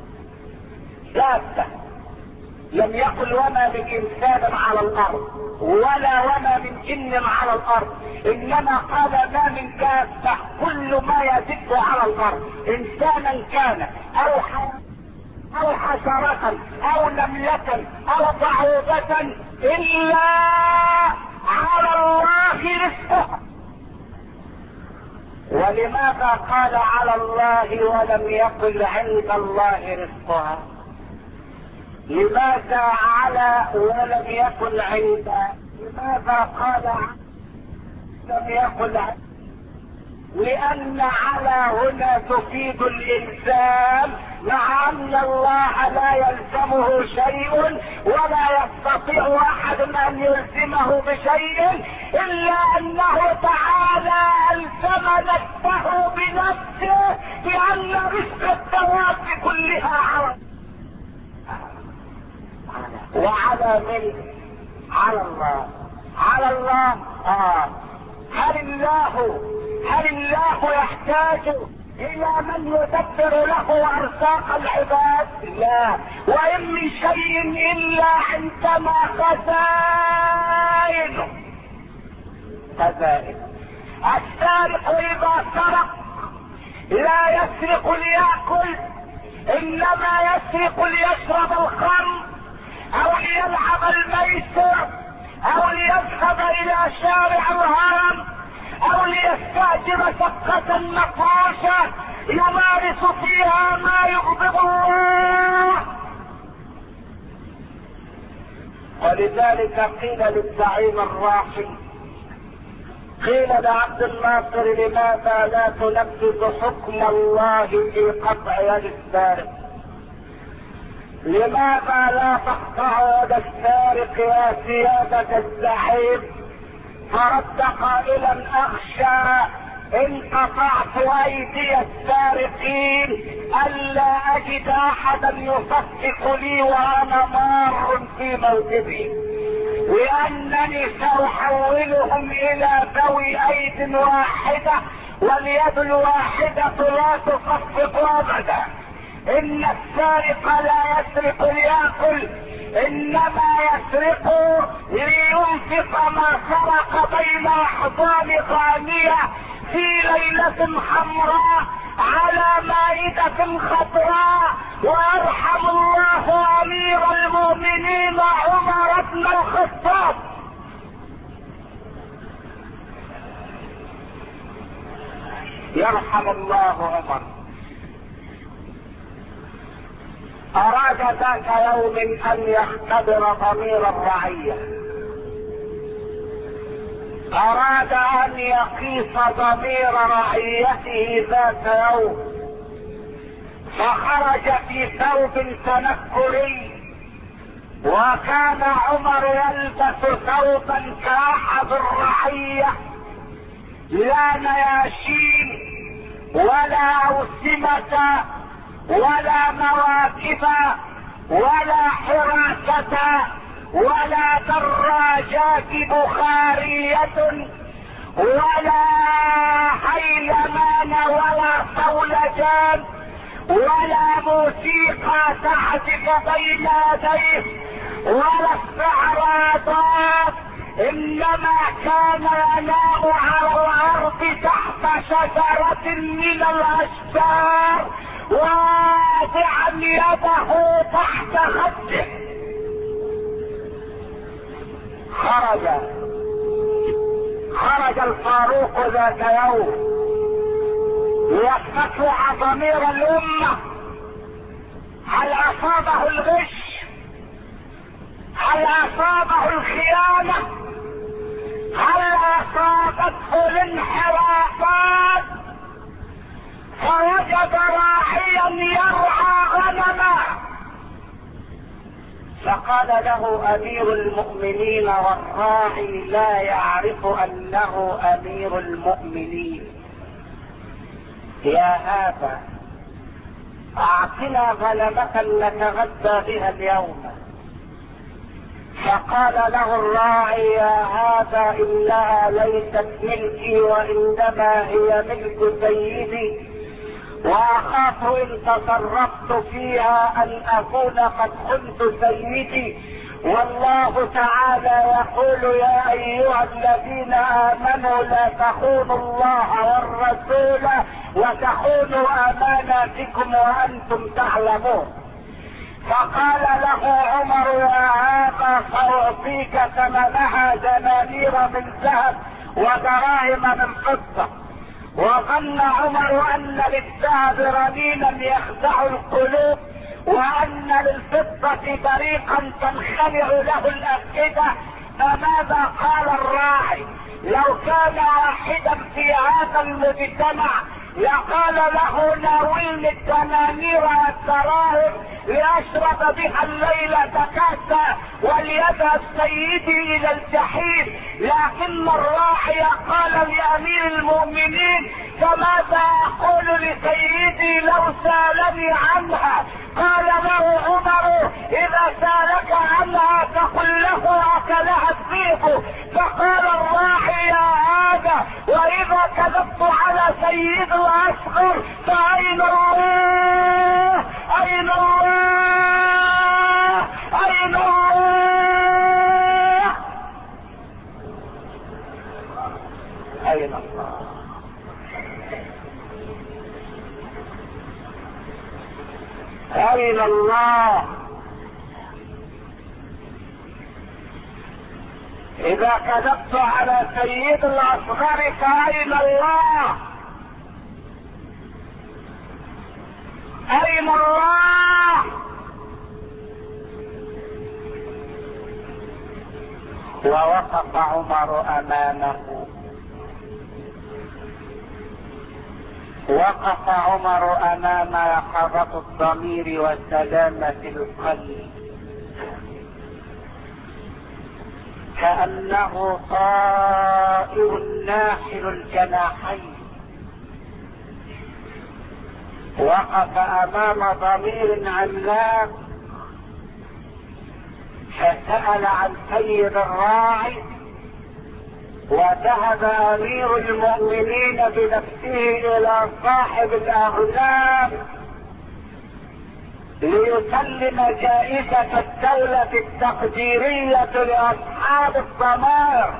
دابة. لم يقل وما من انسان على الارض ولا وما من جن على الارض، انما قال ما من دابة، كل ما يدب على الارض انسانا كان او حيوانا او حشرة او نملة او بعوضة الا على الله رزقها. ولماذا قال على الله ولم يقل عند الله رزقها؟ لماذا على ولم يقل عند؟ لماذا قال لم يقل عند؟ لأن على هنا تفيد الإلزام، مع أن الله لا يلزمه شيء ولا يستطيع أحد أن يلزمه بشيء، إلا أنه تعالى ألزم نفسه بنفسه بأن رزق الدواب كلها على وعلى من؟ على الله. على الله. آه. هل الله هل الله يحتاج الى من يدبر له ارزاق العباد؟ لا. وان من شيء الا عندما خزائنه خزائن. السارق اذا سرق لا يسرق ليأكل، انما يسرق ليشرب الخمر او ليلعب الميسر او ليذهب الى شارع الهرم او ليستأجر شقة نقاشة يمارس فيها ما يغضب الله. ولذلك قيل للزعيم الراحل، قيل لعبد الناصر لماذا لا تنفذ حكم الله في قطع يد السارق؟ لماذا لا تقطع يد السارق يا سيادة الزعيم؟ فرد قائلا اخشى ان قطعت ايدي السارقين الا اجد احدا يصفق لي وانا مار في موكبي. لانني ساحولهم الى ذوي ايد واحدة، واليد الواحدة لا تصفق ابدا. ان السارق لا يسرق ليأكل، انما يسرق لينفق ما سرق بين احضان غانية في ليلة حمراء على مائدة خضراء. وارحم الله امير المؤمنين عمر بن الخطاب. يرحم الله عمر. اراد ذات يوم ان يختبر ضمير الرعية، اراد ان يقيس ضمير رعيته ذات يوم، فخرج في ثوب تنكري، وكان عمر يلبس ثوبا كاحد الرعية، لا نياشين ولا اوسمة ولا مواكب ولا حراسة ولا دراجات بخارية ولا حيلمان ولا صولجان ولا موسيقى تعزف بين يديه ولا استعراضات، انما كان ينام على الارض تحت شجرة من الاشجار واضعا يده تحت خده. خرج خرج الفاروق ذات يوم ليستطلع ضمير الامة، هل اصابه الغش؟ هل اصابه الخيانة؟ هل اصابته الانحرافات؟ فوجد راعيا يرعى غنما، فقال له امير المؤمنين والراعي لا يعرف انه امير المؤمنين: يا هذا اعطنا غنمة نتغدى بها اليوم. فقال له الراعي: يا هذا انها ليست ملكي وانما هي ملك سيدي، واخاف ان تصرفت فيها ان اكون قد خنت سيدي، والله تعالى يقول: يا ايها الذين امنوا لا تخونوا الله والرسول وتخونوا اماناتكم وانتم تعلمون. فقال له عمر: يا هذا سأعطيك ثمنها دنانير من ذهب ودراهم من فضة. وظن عمر ان للذهب رنينا يخدع القلوب وان للفضة طريقا تنخلع له الافئدة. فماذا قال الراعي؟ لو كان واحدا في هذا المجتمع لقال له: ناولني الدنانير والدراهم لاشرب بها الليلة كاسا وليذهب سيدي الى الجحيم. لكن الراعي قال لامير المؤمنين: فماذا اقول لسيدي لو سالني عنها؟ قال له عمر: اذا سالك عنها فقل له اكلها الذئب. فقال الراعي: يا هذا واذا كذبت على سيد الاصغر فاين الله؟ اين الله؟ اين الله؟ اين الله؟ اين الله؟ اذا كذبت على سيد الاصغر فاين الله؟ اين الله؟ ووقف عمر امامه، وقف عمر امام يقظة الضمير وسلامة القلب، كأنه طائر ناحل الجناحين. وقف امام ضمير عملاق فسأل عن سيد الراعي، وذهب امير المؤمنين بنفسه الى صاحب الاغنام ليسلم جائزة الدولة التقديرية لاصحاب الضمائر،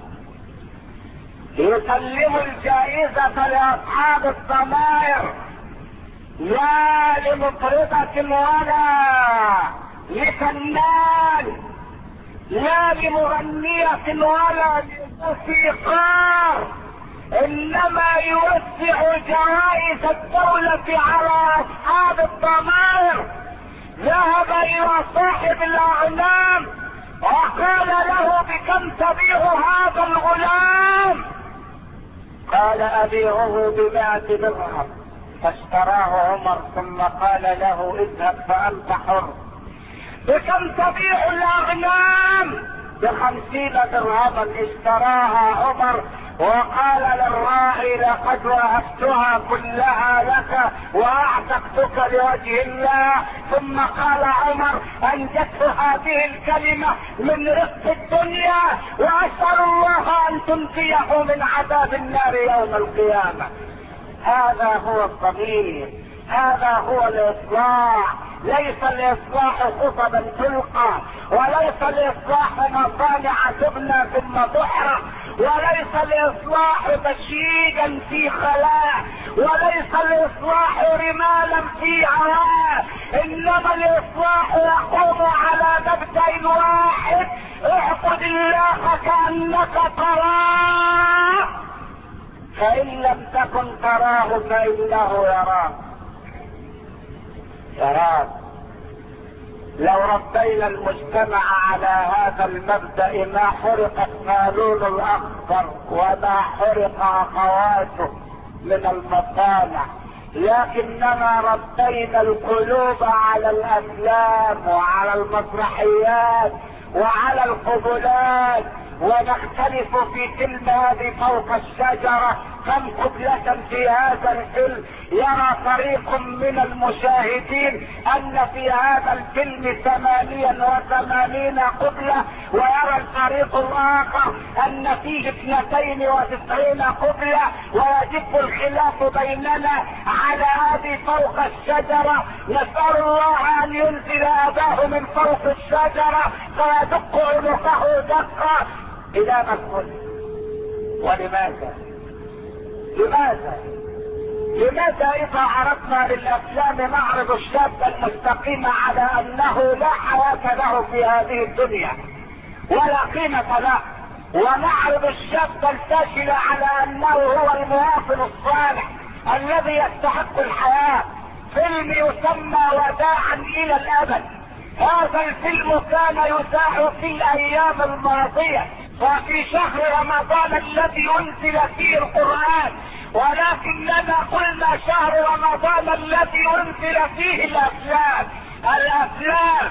يسلم الجائزة لاصحاب الضمائر، لا لمطربة ولا لفنان، لا لمغنية ولا لموسيقار، انما يوزع جوائز الدولة على اصحاب الضمائر. ذهب الى صاحب الاغنام وقال له: بكم تبيع هذا الغلام؟ قال: ابيعه بمائة درهم. فاشتراه عمر ثم قال له: اذهب فانت حر. بكم تبيع الاغنام؟ بخمسين درهما. اشتراها عمر وقال للراعي: لقد وهبتها كلها لك واعتقتك لوجه الله. ثم قال عمر: انجته هذه الكلمة من رزق الدنيا، واسأل الله ان تنجيه من عذاب النار يوم القيامة. هذا هو الضمير، هذا هو الاصلاح. ليس الاصلاح خطبا تلقى، وليس الاصلاح مصانع تبنى ثم تحرق، وليس الاصلاح تشييدا في خلاء، وليس الاصلاح رمالا في هواء، انما الاصلاح يقوم على مبدأ واحد: اعبد الله كأنك تراه، فإن لم تكن تراه فإنه يراك. يراك. لو ربينا المجتمع على هذا المبدأ ما حرق الصالون الأخضر وما حرق أخواته من المصانع، لكننا ربينا القلوب على الأفلام وعلى المسرحيات وعلى القبلات، ونختلف في فيلم هذه فوق الشجرة كم قبلة في هذا الفيلم. يرى فريق من المشاهدين ان في هذا الفيلم ثمانيا وثمانين قبلة، ويرى الفريق الاخر ان فيه اثنتين وتسعين قبلة، ويجب الخلاف بيننا على هذه فوق الشجرة. نسأل الله ان ينزل اباه من فوق الشجرة فيدق عنقه دقة الى مسؤول. ولماذا؟ لماذا؟ لماذا اذا عرضنا للافلام نعرض الشاب المستقيم على انه لا حياة له في هذه الدنيا ولا قيمة له، ونعرض الشاب الفاشل على انه هو المواطن الصالح الذي يستحق الحياة؟ فيلم يسمى وداعا الى الابد. هذا الفيلم كان يذاع في الايام الماضية وفي شهر رمضان الذي انزل فيه القرآن، ولكننا قلنا شهر رمضان الذي انزل فيه الافلام. الافلام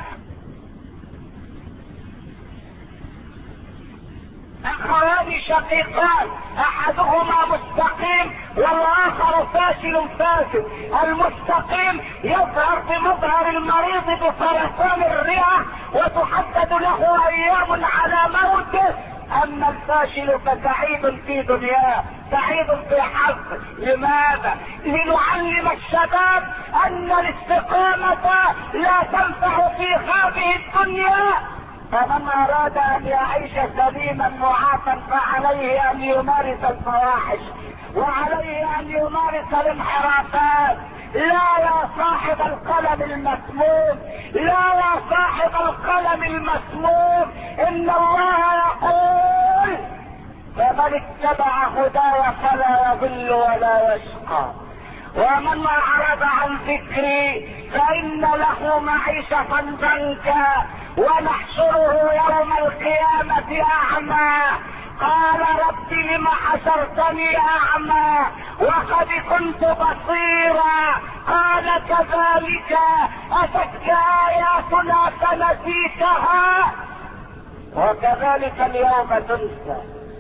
اخوان شقيقان، احدهما مستقيم والاخر فاشل فاسد. المستقيم يظهر بمظهر المريض بسرطان الرئة وتحدد له ايام على موته، اما الفاشل فسعيد في دنياه سعيد في حظه. لماذا؟ لنعلم الشباب ان الاستقامة لا تنفع في هذه الدنيا. فمن اراد ان يعيش سليما معافا فعليه ان يمارس الفواحش، وعليه ان يمارس الانحرافات. لا يا صاحب القلم المسموم، لا يا صاحب القلم المسموم، ان الله يقول: فمن اتبع هداي فلا يضل ولا يشقى، ومن اعرض عن ذكري فان له معيشة ضنكا ونحشره يوم القيامة اعمى. قال: رب لم حشرتني اعمى وقد كنت بصيرا. قال: كذلك اتتك اياتنا فنسيتها وكذلك اليوم تنسى.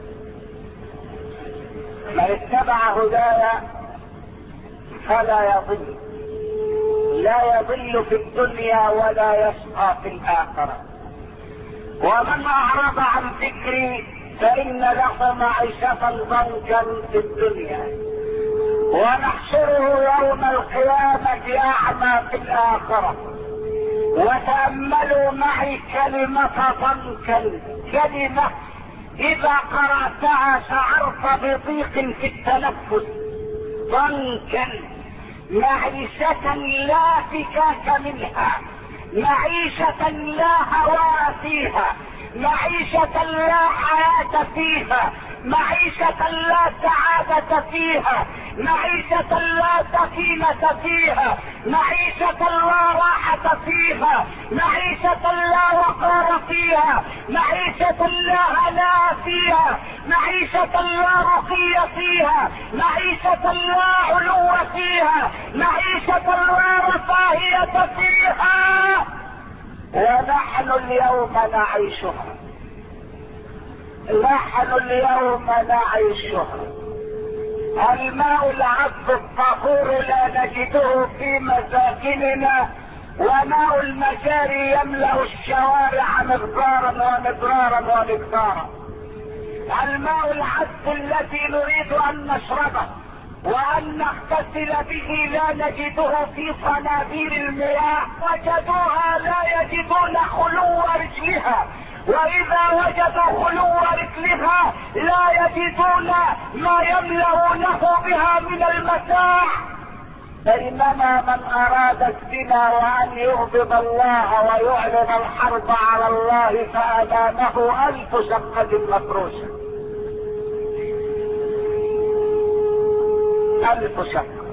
من اتبع هدايا فلا يضل، لا يضل في الدنيا ولا يشقى في الاخرة. ومن اعرض عن ذكري فان له معيشة ضنكا في الدنيا ونحشره يوم القيامة اعمى في الاخرة. وتأملوا معي كلمة ضنكا، كلمة اذا قرأتها شعرت بضيق في التنفس. ضنكا، معيشة لا فكاك منها، معيشة لا هواء فيها، معيشة لا حياة فيها، معيشة لا سعادة فيها، معيشة لا سكينة فيها، معيشة لا راحة فيها، معيشة لا وقار فيها، معيشة لا هناء فيها، معيشة لا رقي فيها، معيشة لا علو فيها، معيشة لا رفاهية فيها. ونحن اليوم نعيشها، نحن اليوم نعيشها. الماء العذب الطهور لا نجده في مساكننا، وماء المجاري يملأ الشوارع مقدارا ومقدارا ومقدارا. الماء العذب الذي نريد ان نشربه وان نغتسل به لا نجده في صنابير المياه، وجدوها لا يجدون خلو رجلها، واذا وجدوا خلو رجلها لا يجدون ما يملؤونه بها من المتاع. بينما من اراد الزنا وان يغضب الله ويعلن الحرب على الله فامامه الف شقة مفروشة، الف شقة.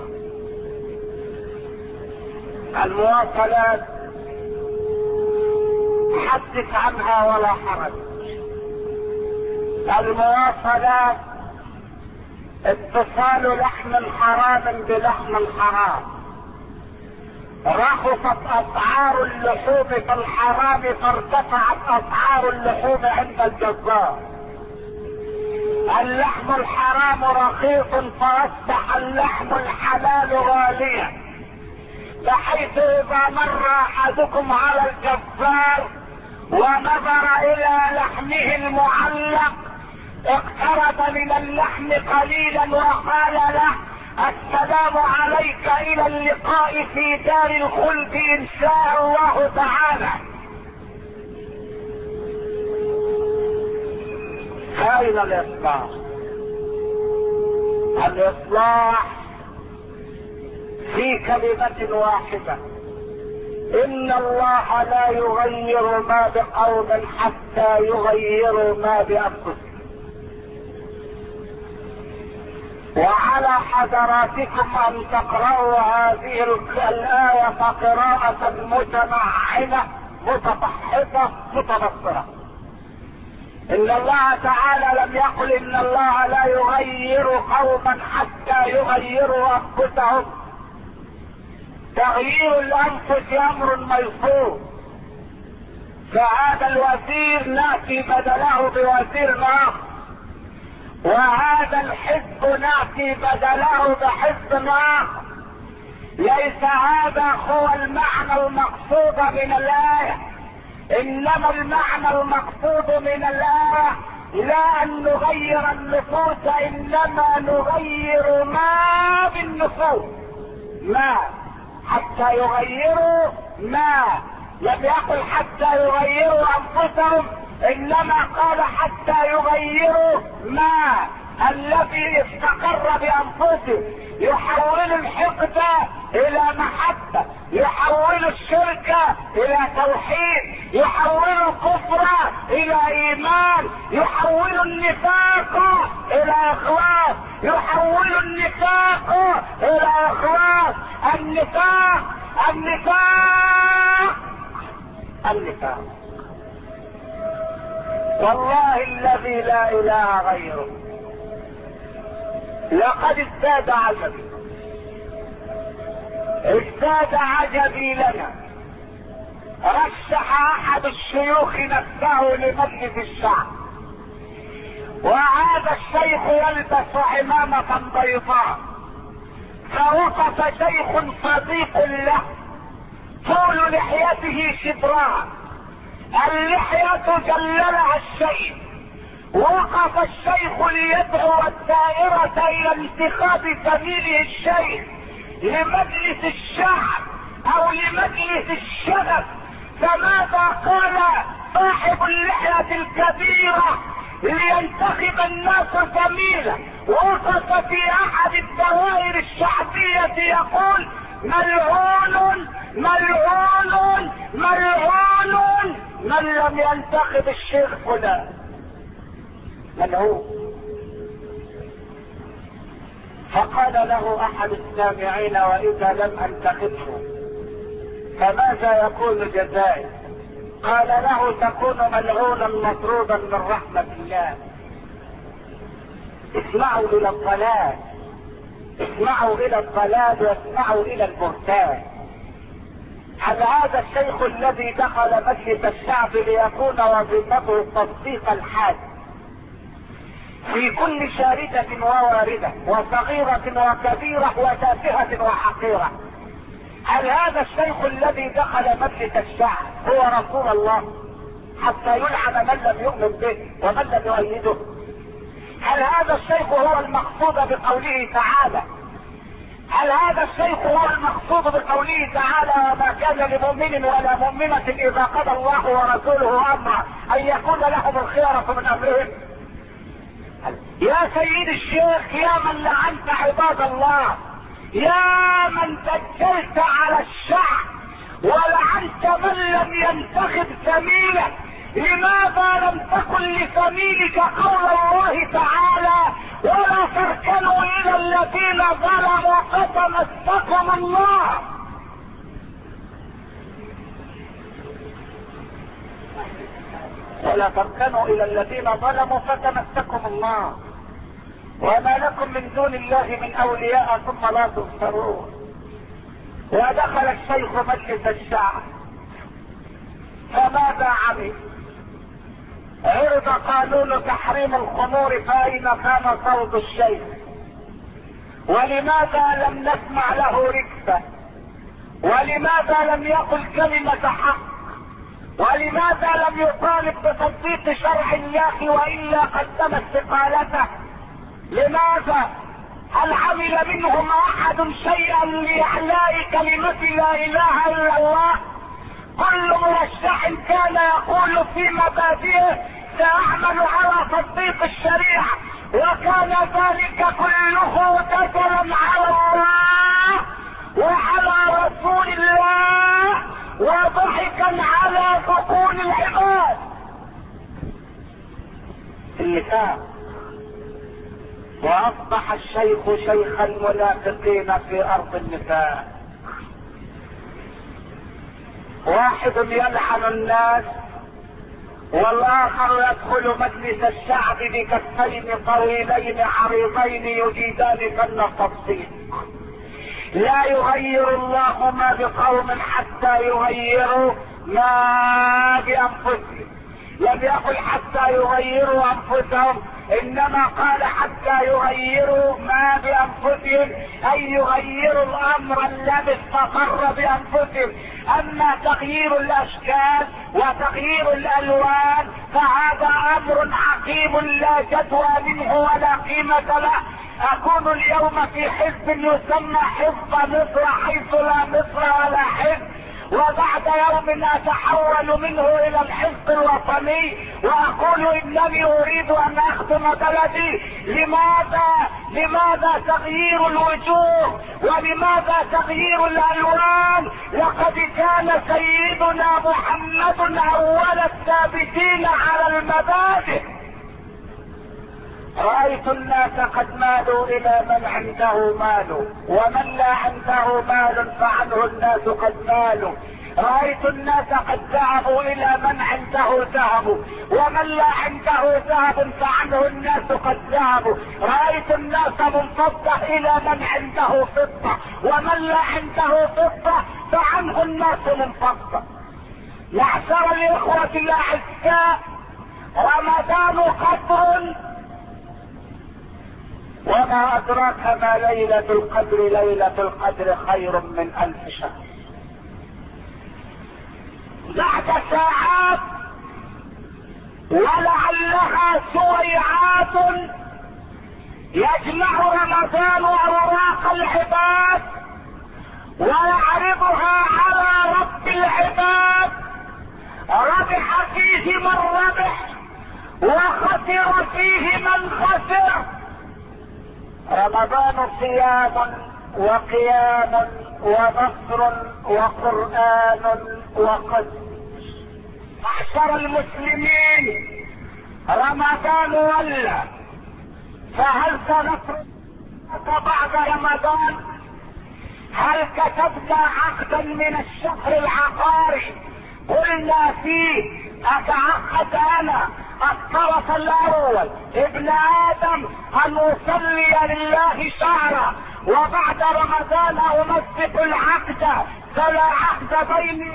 المواصلات حدث عنها ولا حرج. المواصلات اتصال لحم حرام بلحم حرام. رخصت اسعار اللحوم في الحرام فارتفعت اسعار اللحوم عند الجزار. اللحم الحرام رخيص فاصبح اللحم الحلال غاليا، بحيث اذا مر احدكم على الجزار ونظر الى لحمه المعلق اقترب من اللحم قليلا وقال له: السلام عليك، الى اللقاء في دار الخلد ان شاء الله تعالى. اين الاصلاح؟ الاصلاح في كلمة واحدة: ان الله لا يغير ما بقوم حتى يغيروا ما بانفسهم. وعلى حضراتكم ان تقرأوا هذه الآية قراءة متمعنة متفحصة متبصرة. ان الله تعالى لم يقل ان الله لا يغير قوما حتى يغيروا انفسهم. تغيير الانفس امر ميسور، فهذا الوزير ناتي بدله بوزير اخر، وهذا الحزب ناتي بدله بحزب اخر. ليس هذا هو المعنى المقصود من الآية، انما المعنى المقصود من الآية لا ان نغير النفوس، انما نغير ما بالنفوس. ما حتى يغيروا ما، لم يقل حتى يغيروا انفسهم، انما قال حتى يغيروا ما الذي استقر بانفسهم. يحول الحقد الى محبة، يحول الشرك الى توحيد، يحول الكفر الى ايمان، يحول النفاق الى اخلاص، يحول النفاق الى اخلاص. النفاق النفاق النفاق والله الذي لا اله غيره لقد ازداد عجبي، ازداد عجبي لنا. رشح احد الشيوخ نفسه لمجلس الشعب، وعاد الشيخ يلبس عمامة بيضاء، فوقف شيخ صديق له طول لحيته شبران اللحية جللها الشيخ، وقف الشيخ ليدعو الدائرة الى انتخاب زميله الشيخ لمجلس الشعب او لمجلس الشغب. فماذا قال صاحب اللحية الكبيرة لينتخب الناس زميله؟ وقف في احد الدوائر الشعبية يقول: ملعون ملعون ملعون من لم ينتخب الشيخ فلان، ملعون. فقال له احد السامعين: واذا لم انتخبه فماذا يكون جزائي؟ قال له: تكون ملعونا مطرودا من رحمة الله. اسمعوا الى الضلال، اسمعوا الى الضلال واسمعوا الى البهتان. هل هذا الشيخ الذي دخل مجلس الشعب ليكون وظيفته تصديق الحاج في كل شاردة وواردة وصغيرة وكبيرة وتافهة وحقيرة، هل هذا الشيخ الذي دخل مجلس الشعب هو رسول الله حتى يلعن من لم يؤمن به ومن لم يؤيده؟ هل هذا الشيخ هو المقصود بقوله تعالى؟ هل هذا الشيخ هو المقصود بقوله تعالى: وما كان لمؤمن ولا مؤمنة اذا قضى الله ورسوله امرا ان يكون لهم الخيرة من امرهم؟ يا سيد الشيخ، يا من لعنت عباد الله، يا من دجلت على الشعب ولعنت من لم ينتخب زميله، لماذا لم تكن لزميلك قول الله تعالى: ولا تركنوا الى الذين ظلموا فتمسكم الله؟ ولا تركنوا الى الذين ظلموا فتمسكم الله وما لكم من دون الله من اولياء ثم لا تنصرون. ودخل الشيخ مجلس الشعب، فماذا عمل؟ عرض قانون تحريم الخمور، فاين كان صوت الشيخ؟ ولماذا لم نسمع له ركبة؟ ولماذا لم يقل كلمة حق؟ ولماذا لم يطالب بتطبيق شرع الله والا قدم استقالته؟ لماذا؟ هل عمل منهم احد شيئا لاعلاء كلمة لا اله الا الله؟ كل مرشح كان يقول في مبادئه: ساعمل على تطبيق الشريعة، وكان ذلك كله دجلا على الله وعلى رسول الله وضحكا على بطون العباد. النفاق. واصبح الشيخ شيخ المنافقين في ارض النفاق. واحد يلعن الناس والاخر يدخل مجلس الشعب بكفين طويلين عريضين يجيدان فن التفصيل. لا يغير الله ما بقوم حتى يغيروا ما بانفسهم. لم يقل حتى يغيروا انفسهم، انما قال حتى يغيروا ما بانفسهم، اي يغيروا الامر الذي استقر بانفسهم. اما تغيير الاشكال وتغيير الالوان فهذا امر عقيم لا جدوى منه ولا قيمة له. اكون اليوم في حزب يسمى حزب مصر حيث لا مصر ولا حزب، وبعد يوم اتحول منه الى الحزب الوطني واقول انني اريد ان اخدم بلدي. لماذا لماذا تغيير الوجوه ولماذا تغيير الالوان؟ لقد كان سيدنا محمد اول الثابتين على المبادئ. رأيت الناس قد مالوا الى من عنده مال، ومن لا عنده مال فعنه الناس قد مالوا. رأيت الناس قد ذهبوا الى من عنده ذهب، ومن لا عنده ذهب فعنه الناس قد ذهبوا. رأيت الناس منفضة الى من عنده فضة، ومن لا عنده فضة فعنه الناس منفضة. معشر الاخوة الاعزاء، رمضان قدر، وما ادراك ما ليلة القدر. ليلة القدر خير من الف شهر. بعد ساعات ولعلها سويعات يجمع رمضان اوراق العباد ويعرضها على رب العباد. ربح فيه من ربح وخسر فيه من خسر. رمضان صيام وقيام ونصر وقرآن وقدس. معشر المسلمين، رمضان ولى، فهل سنترك بعد رمضان؟ هل كتبنا عقدا من الشهر العقاري قلنا فيه اتعقد انا الطرف الاول ابن ادم ان اصلي لله شهرا وبعد رمضان امسك العقد فلا عقد بيني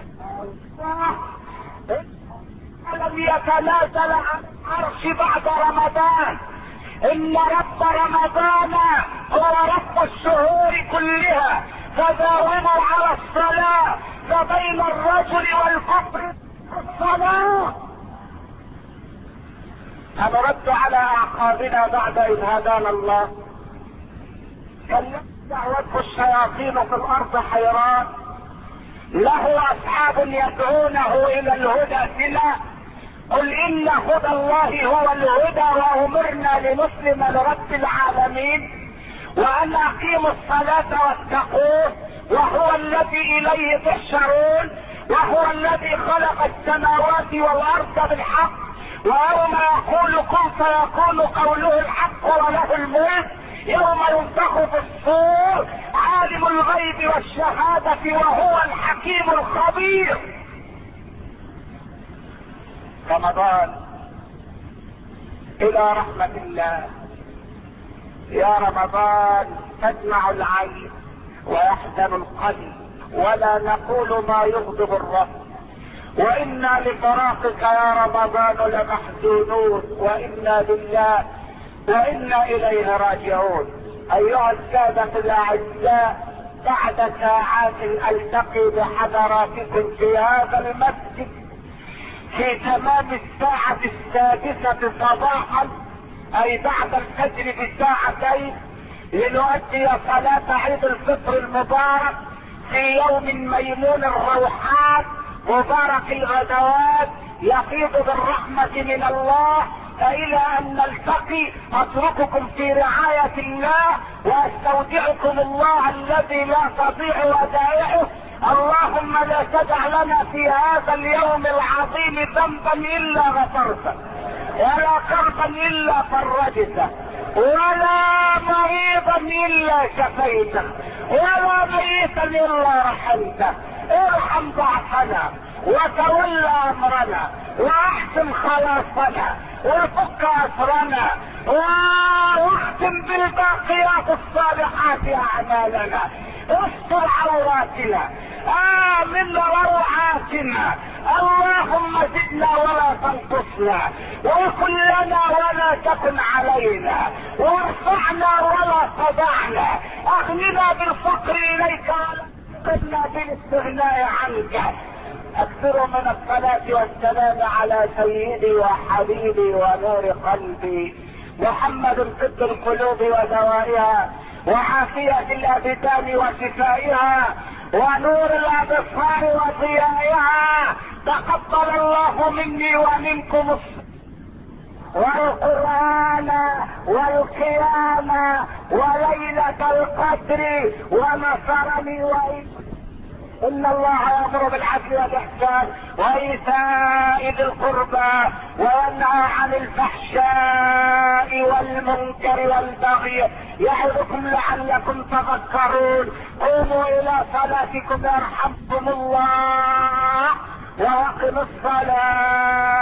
لم يتنازل عن العرش بعد رمضان. ان رب رمضان هو رب الشهور كلها، فداوموا على الصلاة، فبين الرجل والكفر الصلاة. فنرد على اعقابنا بعد اذ هدانا الله. كلمت دعوته الشياطين في الارض حيران، له اصحاب يدعونه الى الهدى ائتنا. قل ان هدى الله هو الهدى وامرنا لنسلم لرب العالمين وان اقيموا الصلاة واتقوه وهو الذي اليه تحشرون وهو الذي خلق السماوات والارض بالحق ويوم يقول كن فيكون قوله الحق وله الملك يوم ينفخ في الصور عالم الغيب والشهادة وهو الحكيم الخبير. رمضان الى رحمة الله. يا رمضان تدمع العين ويحزن القلب ولا نقول ما يغضب الرب، وانا لفراقك يا رمضان لمحزونون وانا لله وانا اليه راجعون. ايها السادة الاعزاء، بعد ساعات التقي بحضراتكم في هذا المسجد في تمام الساعة السادسة صباحا اي بعد الفجر بساعتين لنؤدي صلاة عيد الفطر المبارك في يوم ميمون الروحات مبارك الغدوات يفيض بالرحمة من الله. فإلى أن نلتقي أترككم في رعاية الله وأستودعكم الله الذي لا تضيع ودائعه. اللهم لا تدع لنا في هذا اليوم العظيم ذنبا إلا غفرته ولا كربا إلا فرجته ولا مريضا إلا شفيته ولا ميتا إلا رحمته. ارحم ضعفنا وتولى امرنا واحسن خلاصنا وفك اسرنا واختم بالباقيات الصالحات اعمالنا. استر عوراتنا امن روعاتنا. اللهم زدنا ولا تنقصنا وكن لنا ولا تكن علينا وارفعنا ولا تضعنا. اغننا بالفقر اليك ولا بالاستغناء عنك. اكثروا من الصلاة والسلام على سيدي وحبيبي ونور قلبي محمد طب القلوب ودوائها وعافية الابدان وشفائها ونور الابصار وضيائها. تقبل الله مني ومنكم الصلاة والقرآن والقيام وليلة القدر ونصرني وإن ان الله يامر بالعدل والاحسان وايتاء ذي القربى وينهى عن الفحشاء والمنكر والبغي يعظكم لعلكم تذكرون. قوموا الى صلاتكم يرحمكم الله واقم الصلاة.